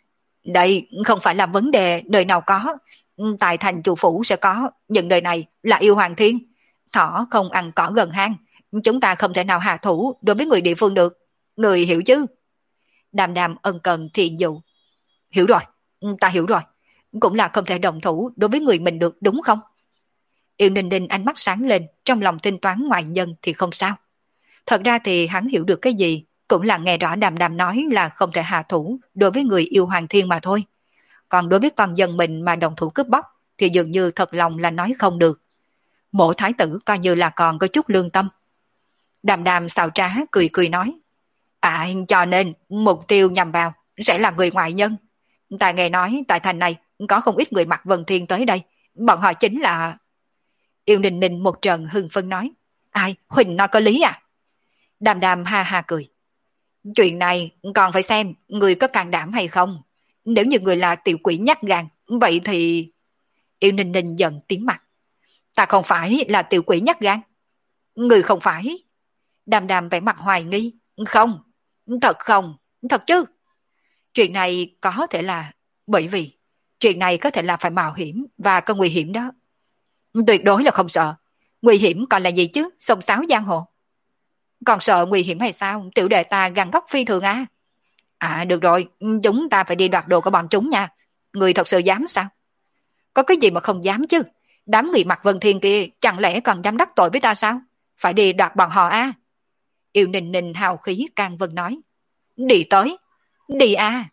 Đây không phải là vấn đề nơi nào có, tại thành chủ phủ sẽ có, nhưng nơi này là yêu hoàng thiên. Thỏ không ăn cỏ gần hang, chúng ta không thể nào hạ thủ đối với người địa phương được. Người hiểu chứ? Đàm Đàm ân cần thiện dụ. Hiểu rồi, ta hiểu rồi. Cũng là không thể đồng thủ đối với người mình được đúng không? Yêu Ninh Ninh ánh mắt sáng lên, trong lòng tính toán ngoại nhân thì không sao. Thật ra thì hắn hiểu được cái gì, cũng là nghe rõ Đàm Đàm nói là không thể hạ thủ đối với người yêu hoàng thiên mà thôi. Còn đối với con dân mình mà đồng thủ cướp bóc thì dường như thật lòng là nói không được. Mộ thái tử coi như là còn có chút lương tâm. Đàm Đàm xào trá cười cười nói. À, cho nên mục tiêu nhằm vào sẽ là người ngoại nhân. Ta nghe nói tại thành này có không ít người mặc vân thiên tới đây, bọn họ chính là... Yêu Ninh Ninh một trận hưng phấn nói. Ai, Huỳnh nói có lý à? Đàm Đàm ha ha cười. Chuyện này còn phải xem người có can đảm hay không. Nếu như người là tiểu quỷ nhát gan, vậy thì... Yêu Ninh Ninh giận tím mặt. Ta không phải là tiểu quỷ nhát gan. Người không phải. Đàm Đàm vẻ mặt hoài nghi. Không, thật không, thật chứ. Chuyện này có thể là... Bởi vì chuyện này có thể là phải mạo hiểm và có nguy hiểm đó. Tuyệt đối là không sợ. Nguy hiểm còn là gì chứ, xông xáo giang hồ. Còn sợ nguy hiểm hay sao, tiểu đệ ta gằn góc phi thường à. À được rồi, chúng ta phải đi đoạt đồ của bọn chúng nha. Người thật sự dám sao? Có cái gì mà không dám chứ. Đám người mặc vân thiên kia chẳng lẽ còn dám đắc tội với ta sao? Phải đi đoạt bọn họ à. Yêu Ninh Ninh hào khí can vân nói. Đi tới, đi à.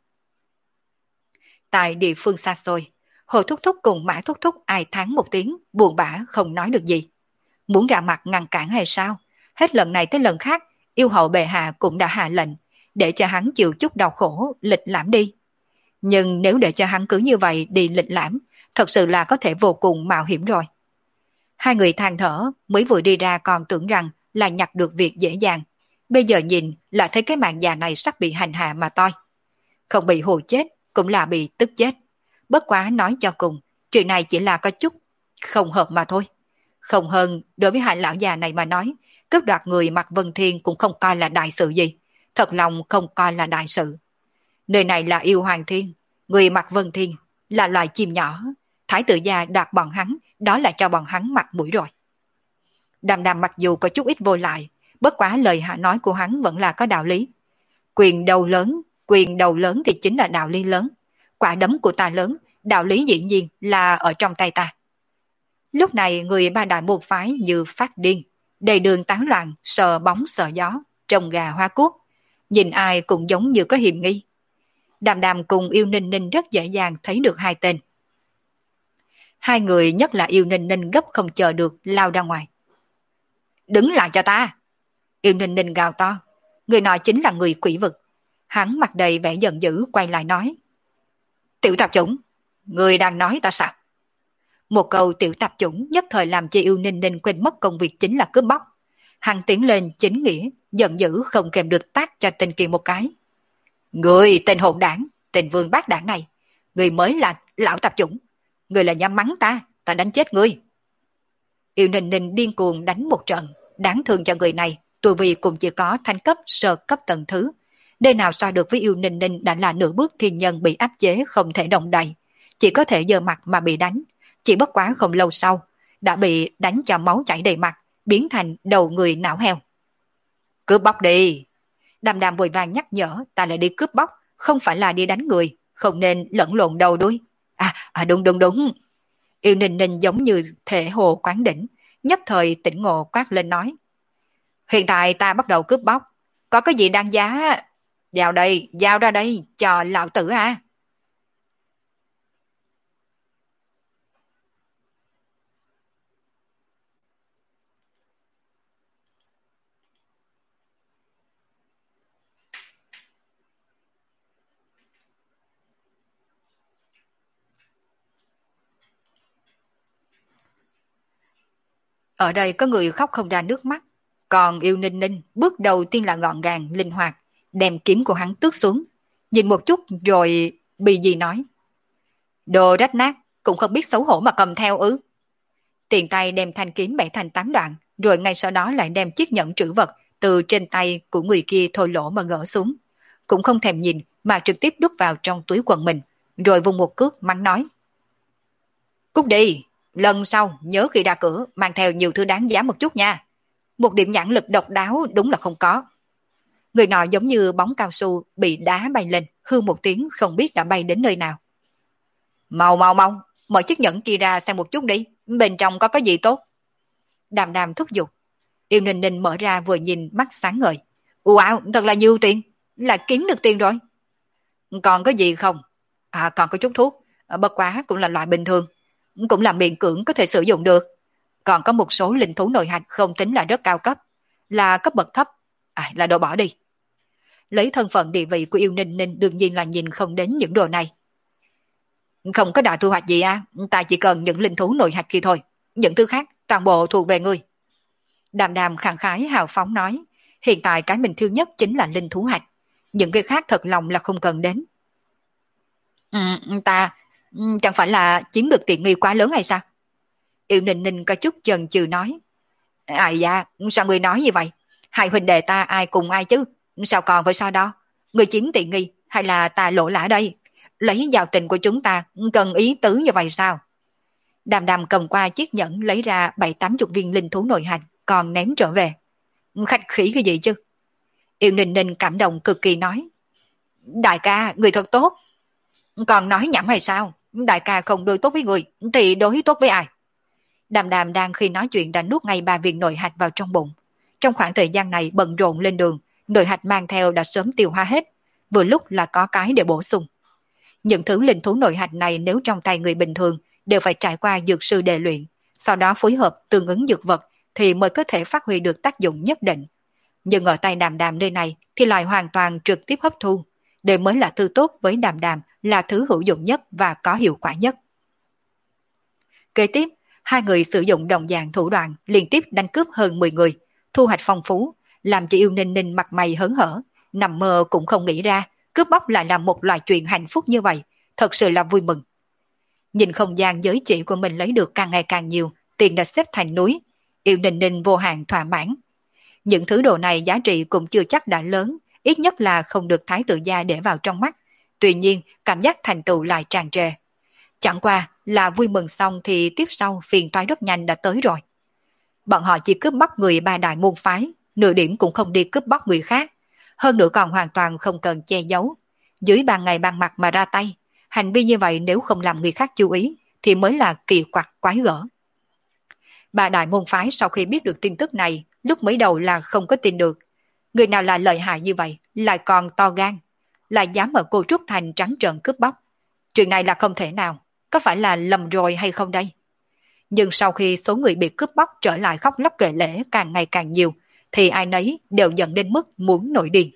Tại địa phương xa xôi, Hồ Thúc Thúc cùng Mã Thúc Thúc ai thán một tiếng, buồn bã không nói được gì. Muốn ra mặt ngăn cản hay sao? Hết lần này tới lần khác, yêu hậu bệ hạ cũng đã hạ lệnh, để cho hắn chịu chút đau khổ, lịch lãm đi. Nhưng nếu để cho hắn cứ như vậy đi lịch lãm, thật sự là có thể vô cùng mạo hiểm rồi. Hai người than thở, mới vừa đi ra còn tưởng rằng là nhặt được việc dễ dàng. Bây giờ nhìn là thấy cái mạng già này sắp bị hành hạ mà toi. Không bị hù chết cũng là bị tức chết. Bất quá nói cho cùng, chuyện này chỉ là có chút không hợp mà thôi. Không hơn, đối với hai lão già này mà nói, cướp đoạt người Mạc Vân Thiên cũng không coi là đại sự gì. Thật lòng không coi là đại sự. Nơi này là yêu hoàng thiên, người Mạc Vân Thiên là loài chim nhỏ. Thái tử gia đoạt bọn hắn, đó là cho bọn hắn mặt mũi rồi. Đàm Đàm mặc dù có chút ít vô lại, bất quá lời hạ nói của hắn vẫn là có đạo lý. Quyền đầu lớn, quyền đầu lớn thì chính là đạo lý lớn. Quả đấm của ta lớn, đạo lý dĩ nhiên là ở trong tay ta. Lúc này người ba đại môn phái như phát điên, đầy đường tán loạn, sờ bóng sờ gió, trồng gà hoa cuốc. Nhìn ai cũng giống như có hiểm nghi. Đàm Đàm cùng Yêu Ninh Ninh rất dễ dàng thấy được hai tên. Hai người nhất là Yêu Ninh Ninh gấp không chờ được lao ra ngoài. Đứng lại cho ta! Yêu Ninh Ninh gào to. Người nọ chính là người quỷ vực. Hắn mặt đầy vẻ giận dữ quay lại nói. Tiểu tạp chủng, người đang nói ta sao? Một câu tiểu tạp chủng nhất thời làm cho Yêu Ninh Ninh quên mất công việc chính là cướp bóc. Hắn tiến lên chính nghĩa, giận dữ không kèm được tát cho tên kia một cái. Người tên hỗn đảng, tên vương bác đảng này, người mới là lão tạp chủng. Người là nhắm mắng ta, ta đánh chết ngươi. Yêu Ninh Ninh điên cuồng đánh một trận, đáng thương cho người này, tu vi cũng chỉ có thanh cấp sơ cấp tầng thứ. Nơi nào so được với Yêu Ninh Ninh đã là nửa bước thiên nhân bị áp chế không thể động đậy, chỉ có thể giơ mặt mà bị đánh. Chỉ bất quá không lâu sau, đã bị đánh cho máu chảy đầy mặt, biến thành đầu người não heo. Cướp bóc đi! Đàm Đàm vội vàng nhắc nhở, ta lại đi cướp bóc, không phải là đi đánh người, không nên lẫn lộn đầu đuôi. À, à đúng đúng đúng. Yêu Ninh Ninh giống như thể hồ quán đỉnh, nhất thời tỉnh ngộ quát lên nói. Hiện tại ta bắt đầu cướp bóc, có cái gì đáng giá? Vào đây, giao ra đây, cho lão tử à. Ở đây có người khóc không ra nước mắt, còn Yêu Ninh Ninh bước đầu tiên là gọn gàng, linh hoạt, đem kiếm của hắn tước xuống, nhìn một chút rồi bị gì nói. Đồ rách nát, cũng không biết xấu hổ mà cầm theo ư. Tiền tay đem thanh kiếm bẻ thành tám đoạn, rồi ngay sau đó lại đem chiếc nhẫn trữ vật từ trên tay của người kia thôi lỗ mà gỡ xuống. Cũng không thèm nhìn mà trực tiếp đút vào trong túi quần mình, rồi vùng một cước mắng nói. Cút đi! Lần sau nhớ khi ra cửa mang theo nhiều thứ đáng giá một chút nha. Một điểm nhãn lực độc đáo đúng là không có. Người nọ giống như bóng cao su bị đá bay lên, hư một tiếng không biết đã bay đến nơi nào. Mau mau mau, mở chiếc nhẫn kia ra xem một chút đi, bên trong có cái gì tốt. Đàm Đàm thúc giục. Yêu Ninh Ninh mở ra vừa nhìn mắt sáng ngời. Wow, thật là nhiều tiền, là kiếm được tiền rồi. Còn có gì không? À, còn có chút thuốc, bất quá cũng là loại bình thường, cũng là miễn cưỡng có thể sử dụng được. Còn có một số linh thú nội hạch không tính là rất cao cấp, là cấp bậc thấp, à, là đồ bỏ đi. Lấy thân phận địa vị của Yêu Ninh Ninh đương nhiên là nhìn không đến những đồ này. Không có đại thu hoạch gì à, ta chỉ cần những linh thú nội hạch kia thôi, những thứ khác toàn bộ thuộc về ngươi. Đàm Đàm khẳng khái hào phóng nói, hiện tại cái mình thiếu nhất chính là linh thú hạch, những cái khác thật lòng là không cần đến. Ừ, ta chẳng phải là chiếm được tiện nghi quá lớn hay sao? Yêu Ninh Ninh có chút chần chừ nói. Ai da, sao người nói như vậy? Hai huynh đệ ta ai cùng ai chứ? Sao còn phải so đo? Người chiếm tiện nghi hay là ta lỗ lã đây? Lấy giao tình của chúng ta cần ý tứ như vậy sao? Đàm Đàm cầm qua chiếc nhẫn lấy ra bảy tám chục viên linh thú nội hành, còn ném trở về. Khách khí cái gì chứ? Yêu Ninh Ninh cảm động cực kỳ nói. Đại ca, người thật tốt. Còn nói nhảm hay sao? Đại ca không đối tốt với người, thì đối tốt với ai? Đàm Đàm đang khi nói chuyện đã nuốt ngay ba viên nội hạch vào trong bụng. Trong khoảng thời gian này bận rộn lên đường, nội hạch mang theo đã sớm tiêu hóa hết, vừa lúc là có cái để bổ sung. Những thứ linh thú nội hạch này nếu trong tay người bình thường đều phải trải qua dược sư đề luyện, sau đó phối hợp tương ứng dược vật thì mới có thể phát huy được tác dụng nhất định. Nhưng ở tay Đàm Đàm nơi này thì lại hoàn toàn trực tiếp hấp thu, đây mới là thứ tốt với Đàm Đàm, là thứ hữu dụng nhất và có hiệu quả nhất. Kế tiếp, hai người sử dụng đồng dạng thủ đoạn liên tiếp đánh cướp hơn mười người, thu hoạch phong phú, làm cho Yêu Ninh Ninh mặt mày hớn hở, nằm mơ cũng không nghĩ ra, cướp bóc lại là một loại chuyện hạnh phúc như vậy, thật sự là vui mừng. Nhìn không gian giới chỉ của mình lấy được càng ngày càng nhiều, tiền đã xếp thành núi, Yêu Ninh Ninh vô hạn thỏa mãn. Những thứ đồ này giá trị cũng chưa chắc đã lớn, ít nhất là không được thái tử gia để vào trong mắt. Tuy nhiên, cảm giác thành tựu lại tràn trề. Chẳng qua là vui mừng xong thì tiếp sau phiền toái rất nhanh đã tới rồi. Bọn họ chỉ cướp bóc người ba đại môn phái, nửa điểm cũng không đi cướp bóc người khác. Hơn nữa còn hoàn toàn không cần che giấu. Dưới ban ngày ban mặt mà ra tay, hành vi như vậy nếu không làm người khác chú ý thì mới là kỳ quặc quái gở. Ba đại môn phái sau khi biết được tin tức này, lúc mới đầu là không có tin được. Người nào là lợi hại như vậy, lại còn to gan, lại dám ở Cô Trúc Thành trắng trợn cướp bóc. Chuyện này là không thể nào, có phải là lầm rồi hay không đây? Nhưng sau khi số người bị cướp bóc trở lại khóc lóc kể lể càng ngày càng nhiều, thì ai nấy đều giận đến mức muốn nổi điên.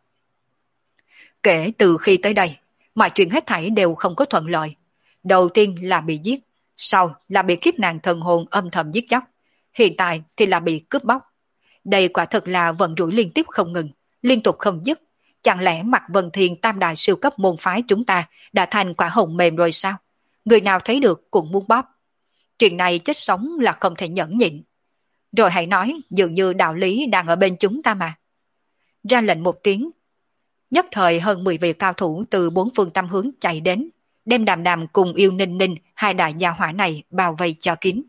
Kể từ khi tới đây, mọi chuyện hết thảy đều không có thuận lợi. Đầu tiên là bị giết, sau là bị kiếp nạn thần hồn âm thầm giết chóc, hiện tại thì là bị cướp bóc. Đây quả thật là vận rủi liên tiếp không ngừng, liên tục không dứt. Chẳng lẽ mặt Vân Thiên tam đại siêu cấp môn phái chúng ta đã thành quả hồng mềm rồi sao? Người nào thấy được cũng muốn bóp. Chuyện này chết sống là không thể nhẫn nhịn. Rồi hãy nói dường như đạo lý đang ở bên chúng ta mà. Ra lệnh một tiếng. Nhất thời hơn mười vị cao thủ từ bốn phương tám hướng chạy đến, đem Đàm Đàm cùng Yêu Ninh Ninh hai đại gia hỏa này bao vây cho kín.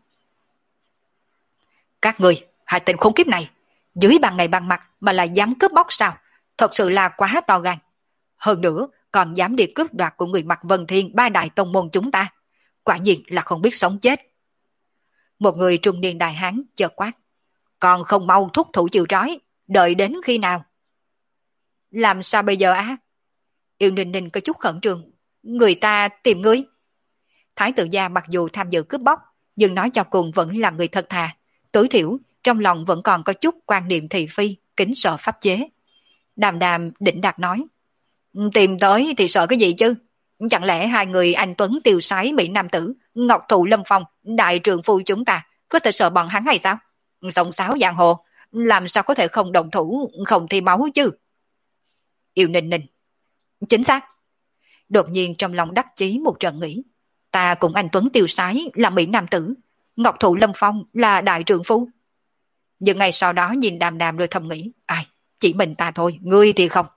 Các người, hai tên khốn kiếp này, dưới ban ngày ban mặt mà lại dám cướp bóc sao? Thật sự là quá to gan. Hơn nữa còn dám đi cướp đoạt của người Mặc Vân Thiên ba đại tông môn chúng ta. Quả nhiên là không biết sống chết. Một người trung niên đại hán chợt quát. Còn không mau thúc thủ chịu trói, đợi đến khi nào? Làm sao bây giờ á? Yêu Ninh Ninh có chút khẩn trương. Người ta tìm ngươi. Thái tử gia mặc dù tham dự cướp bóc, nhưng nói cho cùng vẫn là người thật thà. Tối thiểu, trong lòng vẫn còn có chút quan niệm thị phi, kính sợ pháp chế. Đàm Đàm đỉnh đạt nói. Tìm tới thì sợ cái gì chứ? Chẳng lẽ hai người anh Tuấn tiêu sái Mỹ Nam Tử, Ngọc Thụ Lâm Phong, đại trường phu chúng ta, có thể sợ bọn hắn hay sao? Sông sáo giang hồ, làm sao có thể không động thủ, không thi máu chứ? Yêu Ninh Ninh. Chính xác. Đột nhiên trong lòng đắc chí một trận nghĩ. Ta cùng anh Tuấn tiêu sái là Mỹ Nam Tử, Ngọc Thụ Lâm Phong là đại trường phu. Nhưng ngày sau đó nhìn Đàm Đàm rồi thầm nghĩ. Ai, chỉ mình ta thôi, ngươi thì không.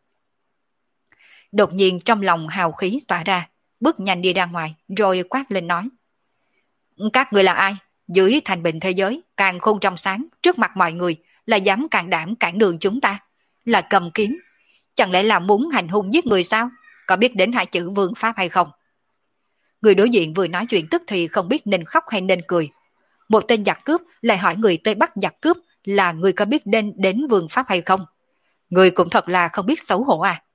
Đột nhiên trong lòng hào khí tỏa ra, bước nhanh đi ra ngoài, rồi quát lên nói. Các người là ai? Dưới thành bình thế giới, càng khôn trong sáng, trước mặt mọi người, là dám càng đảm cản đường chúng ta, là cầm kiếm. Chẳng lẽ là muốn hành hung giết người sao? Có biết đến hai chữ vương pháp hay không? Người đối diện vừa nói chuyện tức thì không biết nên khóc hay nên cười. Một tên giặc cướp lại hỏi người tới bắt giặc cướp là người có biết đến, đến vương pháp hay không? Người cũng thật là không biết xấu hổ à?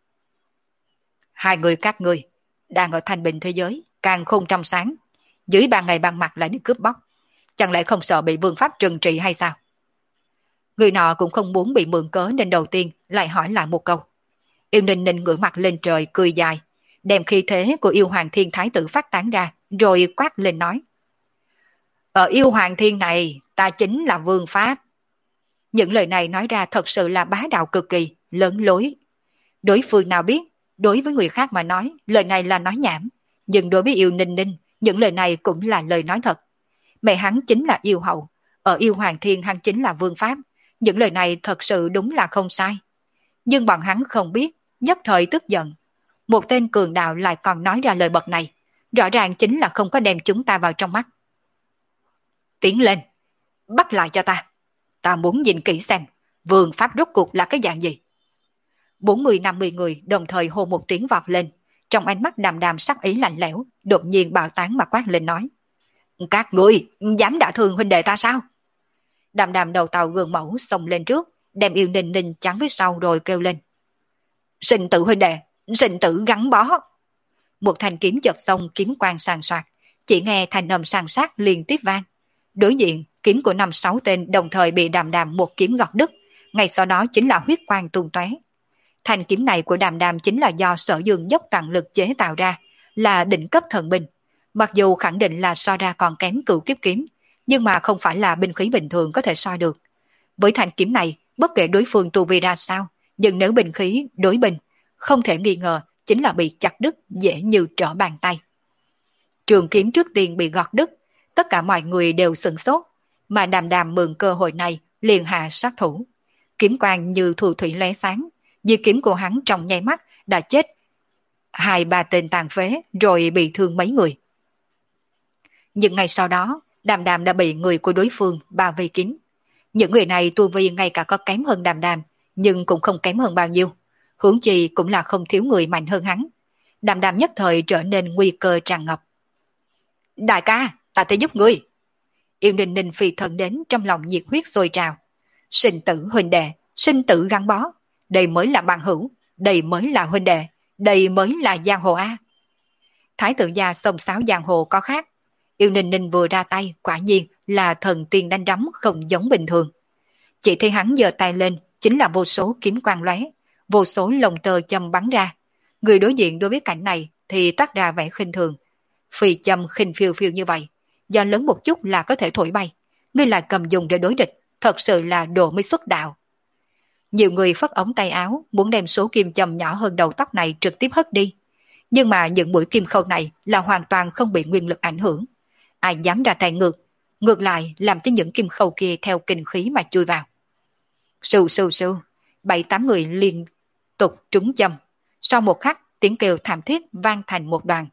Hai người các người đang ở thanh bình thế giới, càng khôn trong sáng, dưới ban ngày ban mặt lại đi cướp bóc, chẳng lẽ không sợ bị vương pháp trừng trị hay sao? Người nọ cũng không muốn bị mượn cớ nên đầu tiên lại hỏi lại một câu. Yêu Ninh Ninh ngửa mặt lên trời cười dài, đem khí thế của Yêu Hoàng Thiên Thái tử phát tán ra, rồi quát lên nói. Ở Yêu Hoàng Thiên này, ta chính là vương pháp. Những lời này nói ra thật sự là bá đạo cực kỳ, lớn lối. Đối phương nào biết, đối với người khác mà nói, lời này là nói nhảm, nhưng đối với Yêu Ninh Ninh, những lời này cũng là lời nói thật. Mẹ hắn chính là yêu hậu, ở Yêu Hoàng Thiên hắn chính là vương pháp, những lời này thật sự đúng là không sai. Nhưng bọn hắn không biết, nhất thời tức giận. Một tên cường đạo lại còn nói ra lời bậc này, rõ ràng chính là không có đem chúng ta vào trong mắt. Tiến lên, bắt lại cho ta. Ta muốn nhìn kỹ xem, vương pháp rốt cuộc là cái dạng gì. Bốn mươi năm mươi người đồng thời hô một tiếng vọt lên, trong ánh mắt Đàm Đàm sắc ý lạnh lẽo, đột nhiên bạo tán mà quát lên nói. Các ngươi dám đả thương huynh đệ ta sao? Đàm Đàm đầu tàu gương mẫu xông lên trước, đem Yêu Ninh Ninh chắn phía sau rồi kêu lên. Sinh tử huynh đệ, sinh tử gắn bó. Một thanh kiếm chợt xông, kiếm quang sàn soạt, chỉ nghe thanh âm sàn sát liên tiếp vang. Đối diện, kiếm của năm sáu tên đồng thời bị Đàm Đàm một kiếm gọt đứt, ngay sau đó chính là huyết quang tung tóe. Thanh kiếm này của Đàm Đàm chính là do Sở Dương dốc toàn lực chế tạo ra, là đỉnh cấp thần binh. Mặc dù khẳng định là so ra còn kém Cửu Kiếp kiếm, nhưng mà không phải là binh khí bình thường có thể so được. Với thanh kiếm này, Bất kể đối phương tu vi ra sao, nhưng nếu binh khí đối binh, không thể nghi ngờ chính là bị chặt đứt dễ như trở bàn tay. Trường kiếm trước tiên bị gọt đứt, tất cả mọi người đều sửng sốt, mà Đàm Đàm mượn cơ hội này liền hạ sát thủ. Kiếm quang như thu thủy lóe sáng, vì kiếm của hắn trong nháy mắt đã chết hai ba tên tàn phế rồi bị thương mấy người. Nhưng ngày sau đó, Đàm Đàm đã bị người của đối phương bao vây kín. Những người này tu vi ngay cả có kém hơn Đàm Đàm, nhưng cũng không kém hơn bao nhiêu. Huống chi cũng là không thiếu người mạnh hơn hắn. Đàm Đàm nhất thời trở nên nguy cơ tràn ngập. Đại ca, ta sẽ giúp ngươi. Yêu Ninh Ninh phi thân đến trong lòng nhiệt huyết sôi trào. Sinh tử huynh đệ, sinh tử gắn bó. Đây mới là bằng hữu, đây mới là huynh đệ, đây mới là giang hồ A. Thái tử gia xông xáo giang hồ có khác. Yêu Ninh Ninh vừa ra tay, quả nhiên là thần tiên đánh đấm không giống bình thường. Chỉ thấy hắn giơ tay lên, chính là vô số kiếm quang lóe, vô số lồng tơ châm bắn ra. Người đối diện đối với cảnh này thì toát ra vẻ khinh thường. Phi châm khinh phiêu phiêu như vậy, do lớn một chút là có thể thổi bay. Ngươi lại cầm dùng để đối địch, thật sự là đồ mới xuất đạo. Nhiều người phất ống tay áo, muốn đem số kim châm nhỏ hơn đầu tóc này trực tiếp hất đi. Nhưng mà những mũi kim khâu này là hoàn toàn không bị nguyên lực ảnh hưởng. Ai dám ra tay ngược, ngược lại làm cho những kim khâu kia theo kinh khí mà chui vào. Sù sù sù, bảy tám người liên tục trúng châm. Sau một khắc, tiếng kêu thảm thiết vang thành một đoàn.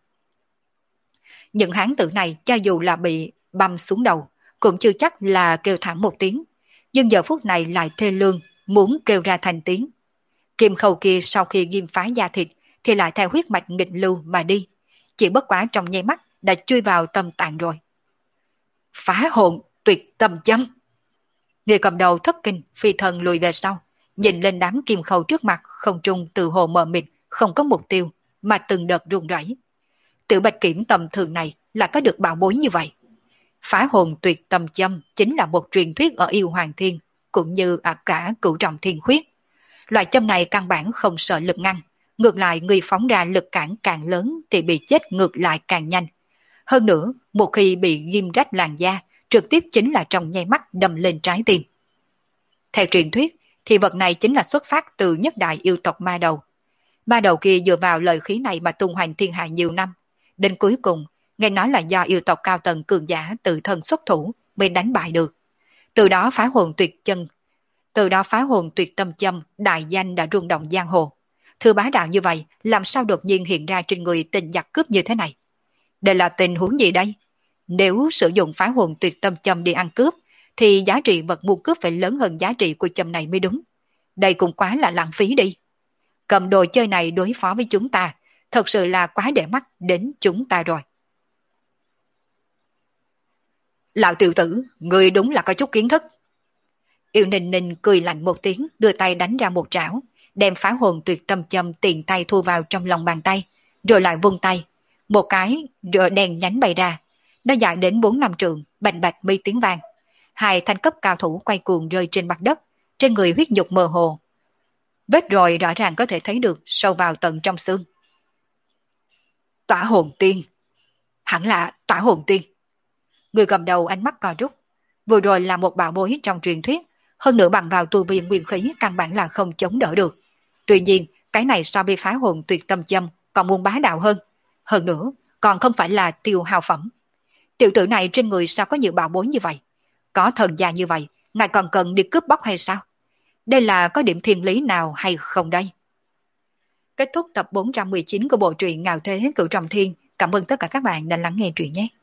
Những hán tử này cho dù là bị băm xuống đầu, cũng chưa chắc là kêu thảm một tiếng. Nhưng giờ phút này lại thê lương, muốn kêu ra thành tiếng. Kim khâu kia sau khi ghim phá da thịt, thì lại theo huyết mạch nghịch lưu mà đi. Chỉ bất quá trong nháy mắt đã chui vào tâm tạng rồi. Phá hồn, tuyệt tâm châm. Người cầm đầu thất kinh, phi thần lùi về sau, nhìn lên đám kim khâu trước mặt, không trung từ hồ mờ mịt, không có mục tiêu, mà từng đợt run rẩy. Tiểu bạch kiểm tầm thường này là có được bảo bối như vậy. Phá hồn tuyệt tâm châm chính là một truyền thuyết ở yêu hoàng thiên, cũng như ở cả cửu trọng thiên khuyết. Loại châm này căn bản không sợ lực ngăn, ngược lại người phóng ra lực cản càng lớn thì bị chết ngược lại càng nhanh. Hơn nữa, một khi bị ghim rách làn da, trực tiếp chính là trong nháy mắt đâm lên trái tim. Theo truyền thuyết, thì vật này chính là xuất phát từ nhất đại yêu tộc ma đầu. Ma đầu kia dựa vào lời khí này mà tung hoành thiên hạ nhiều năm. Đến cuối cùng, nghe nói là do yêu tộc cao tầng cường giả tự thân xuất thủ mới đánh bại được. Từ đó phá hồn tuyệt chân, từ đó phá hồn tuyệt tâm châm, đại danh đã rung động giang hồ. Thưa bá đạo như vậy, làm sao đột nhiên hiện ra trên người tình giặc cướp như thế này? Đây là tình huống gì đây? Nếu sử dụng phá hồn tuyệt tâm châm đi ăn cướp, thì giá trị vật mua cướp phải lớn hơn giá trị của châm này mới đúng. Đây cũng quá là lãng phí đi. Cầm đồ chơi này đối phó với chúng ta, thật sự là quá để mắt đến chúng ta rồi. Lão tiểu tử, người đúng là có chút kiến thức. Yêu Ninh Ninh cười lạnh một tiếng, đưa tay đánh ra một trảo, đem phá hồn tuyệt tâm châm tiền tay thu vào trong lòng bàn tay, rồi lại vung tay. Một cái rửa đèn nhánh bay ra, nó dài đến bốn năm trượng, bạch bạch mi tiếng vang. Hai thanh cấp cao thủ quay cuồng rơi trên mặt đất, trên người huyết nhục mơ hồ. Vết roi rõ ràng có thể thấy được sâu vào tận trong xương. Tỏa hồn tiên. Hẳn là tỏa hồn tiên. Người cầm đầu ánh mắt co rút. Vừa rồi là một bảo bối trong truyền thuyết, hơn nữa bằng vào tu vi nguyên khí căn bản là không chống đỡ được. Tuy nhiên, cái này so với phá hồn tuyệt tâm châm còn muốn bá đạo hơn. Hơn nữa, còn không phải là tiêu hao phẩm. Tiểu tử này trên người sao có nhiều bảo bối như vậy? Có thần gia như vậy, ngài còn cần đi cướp bóc hay sao? Đây là có điểm thiên lý nào hay không đây? Kết thúc tập bốn trăm mười chín của bộ truyện Ngạo Thế Cửu Trọng Thiên. Cảm ơn tất cả các bạn đã lắng nghe truyện nhé.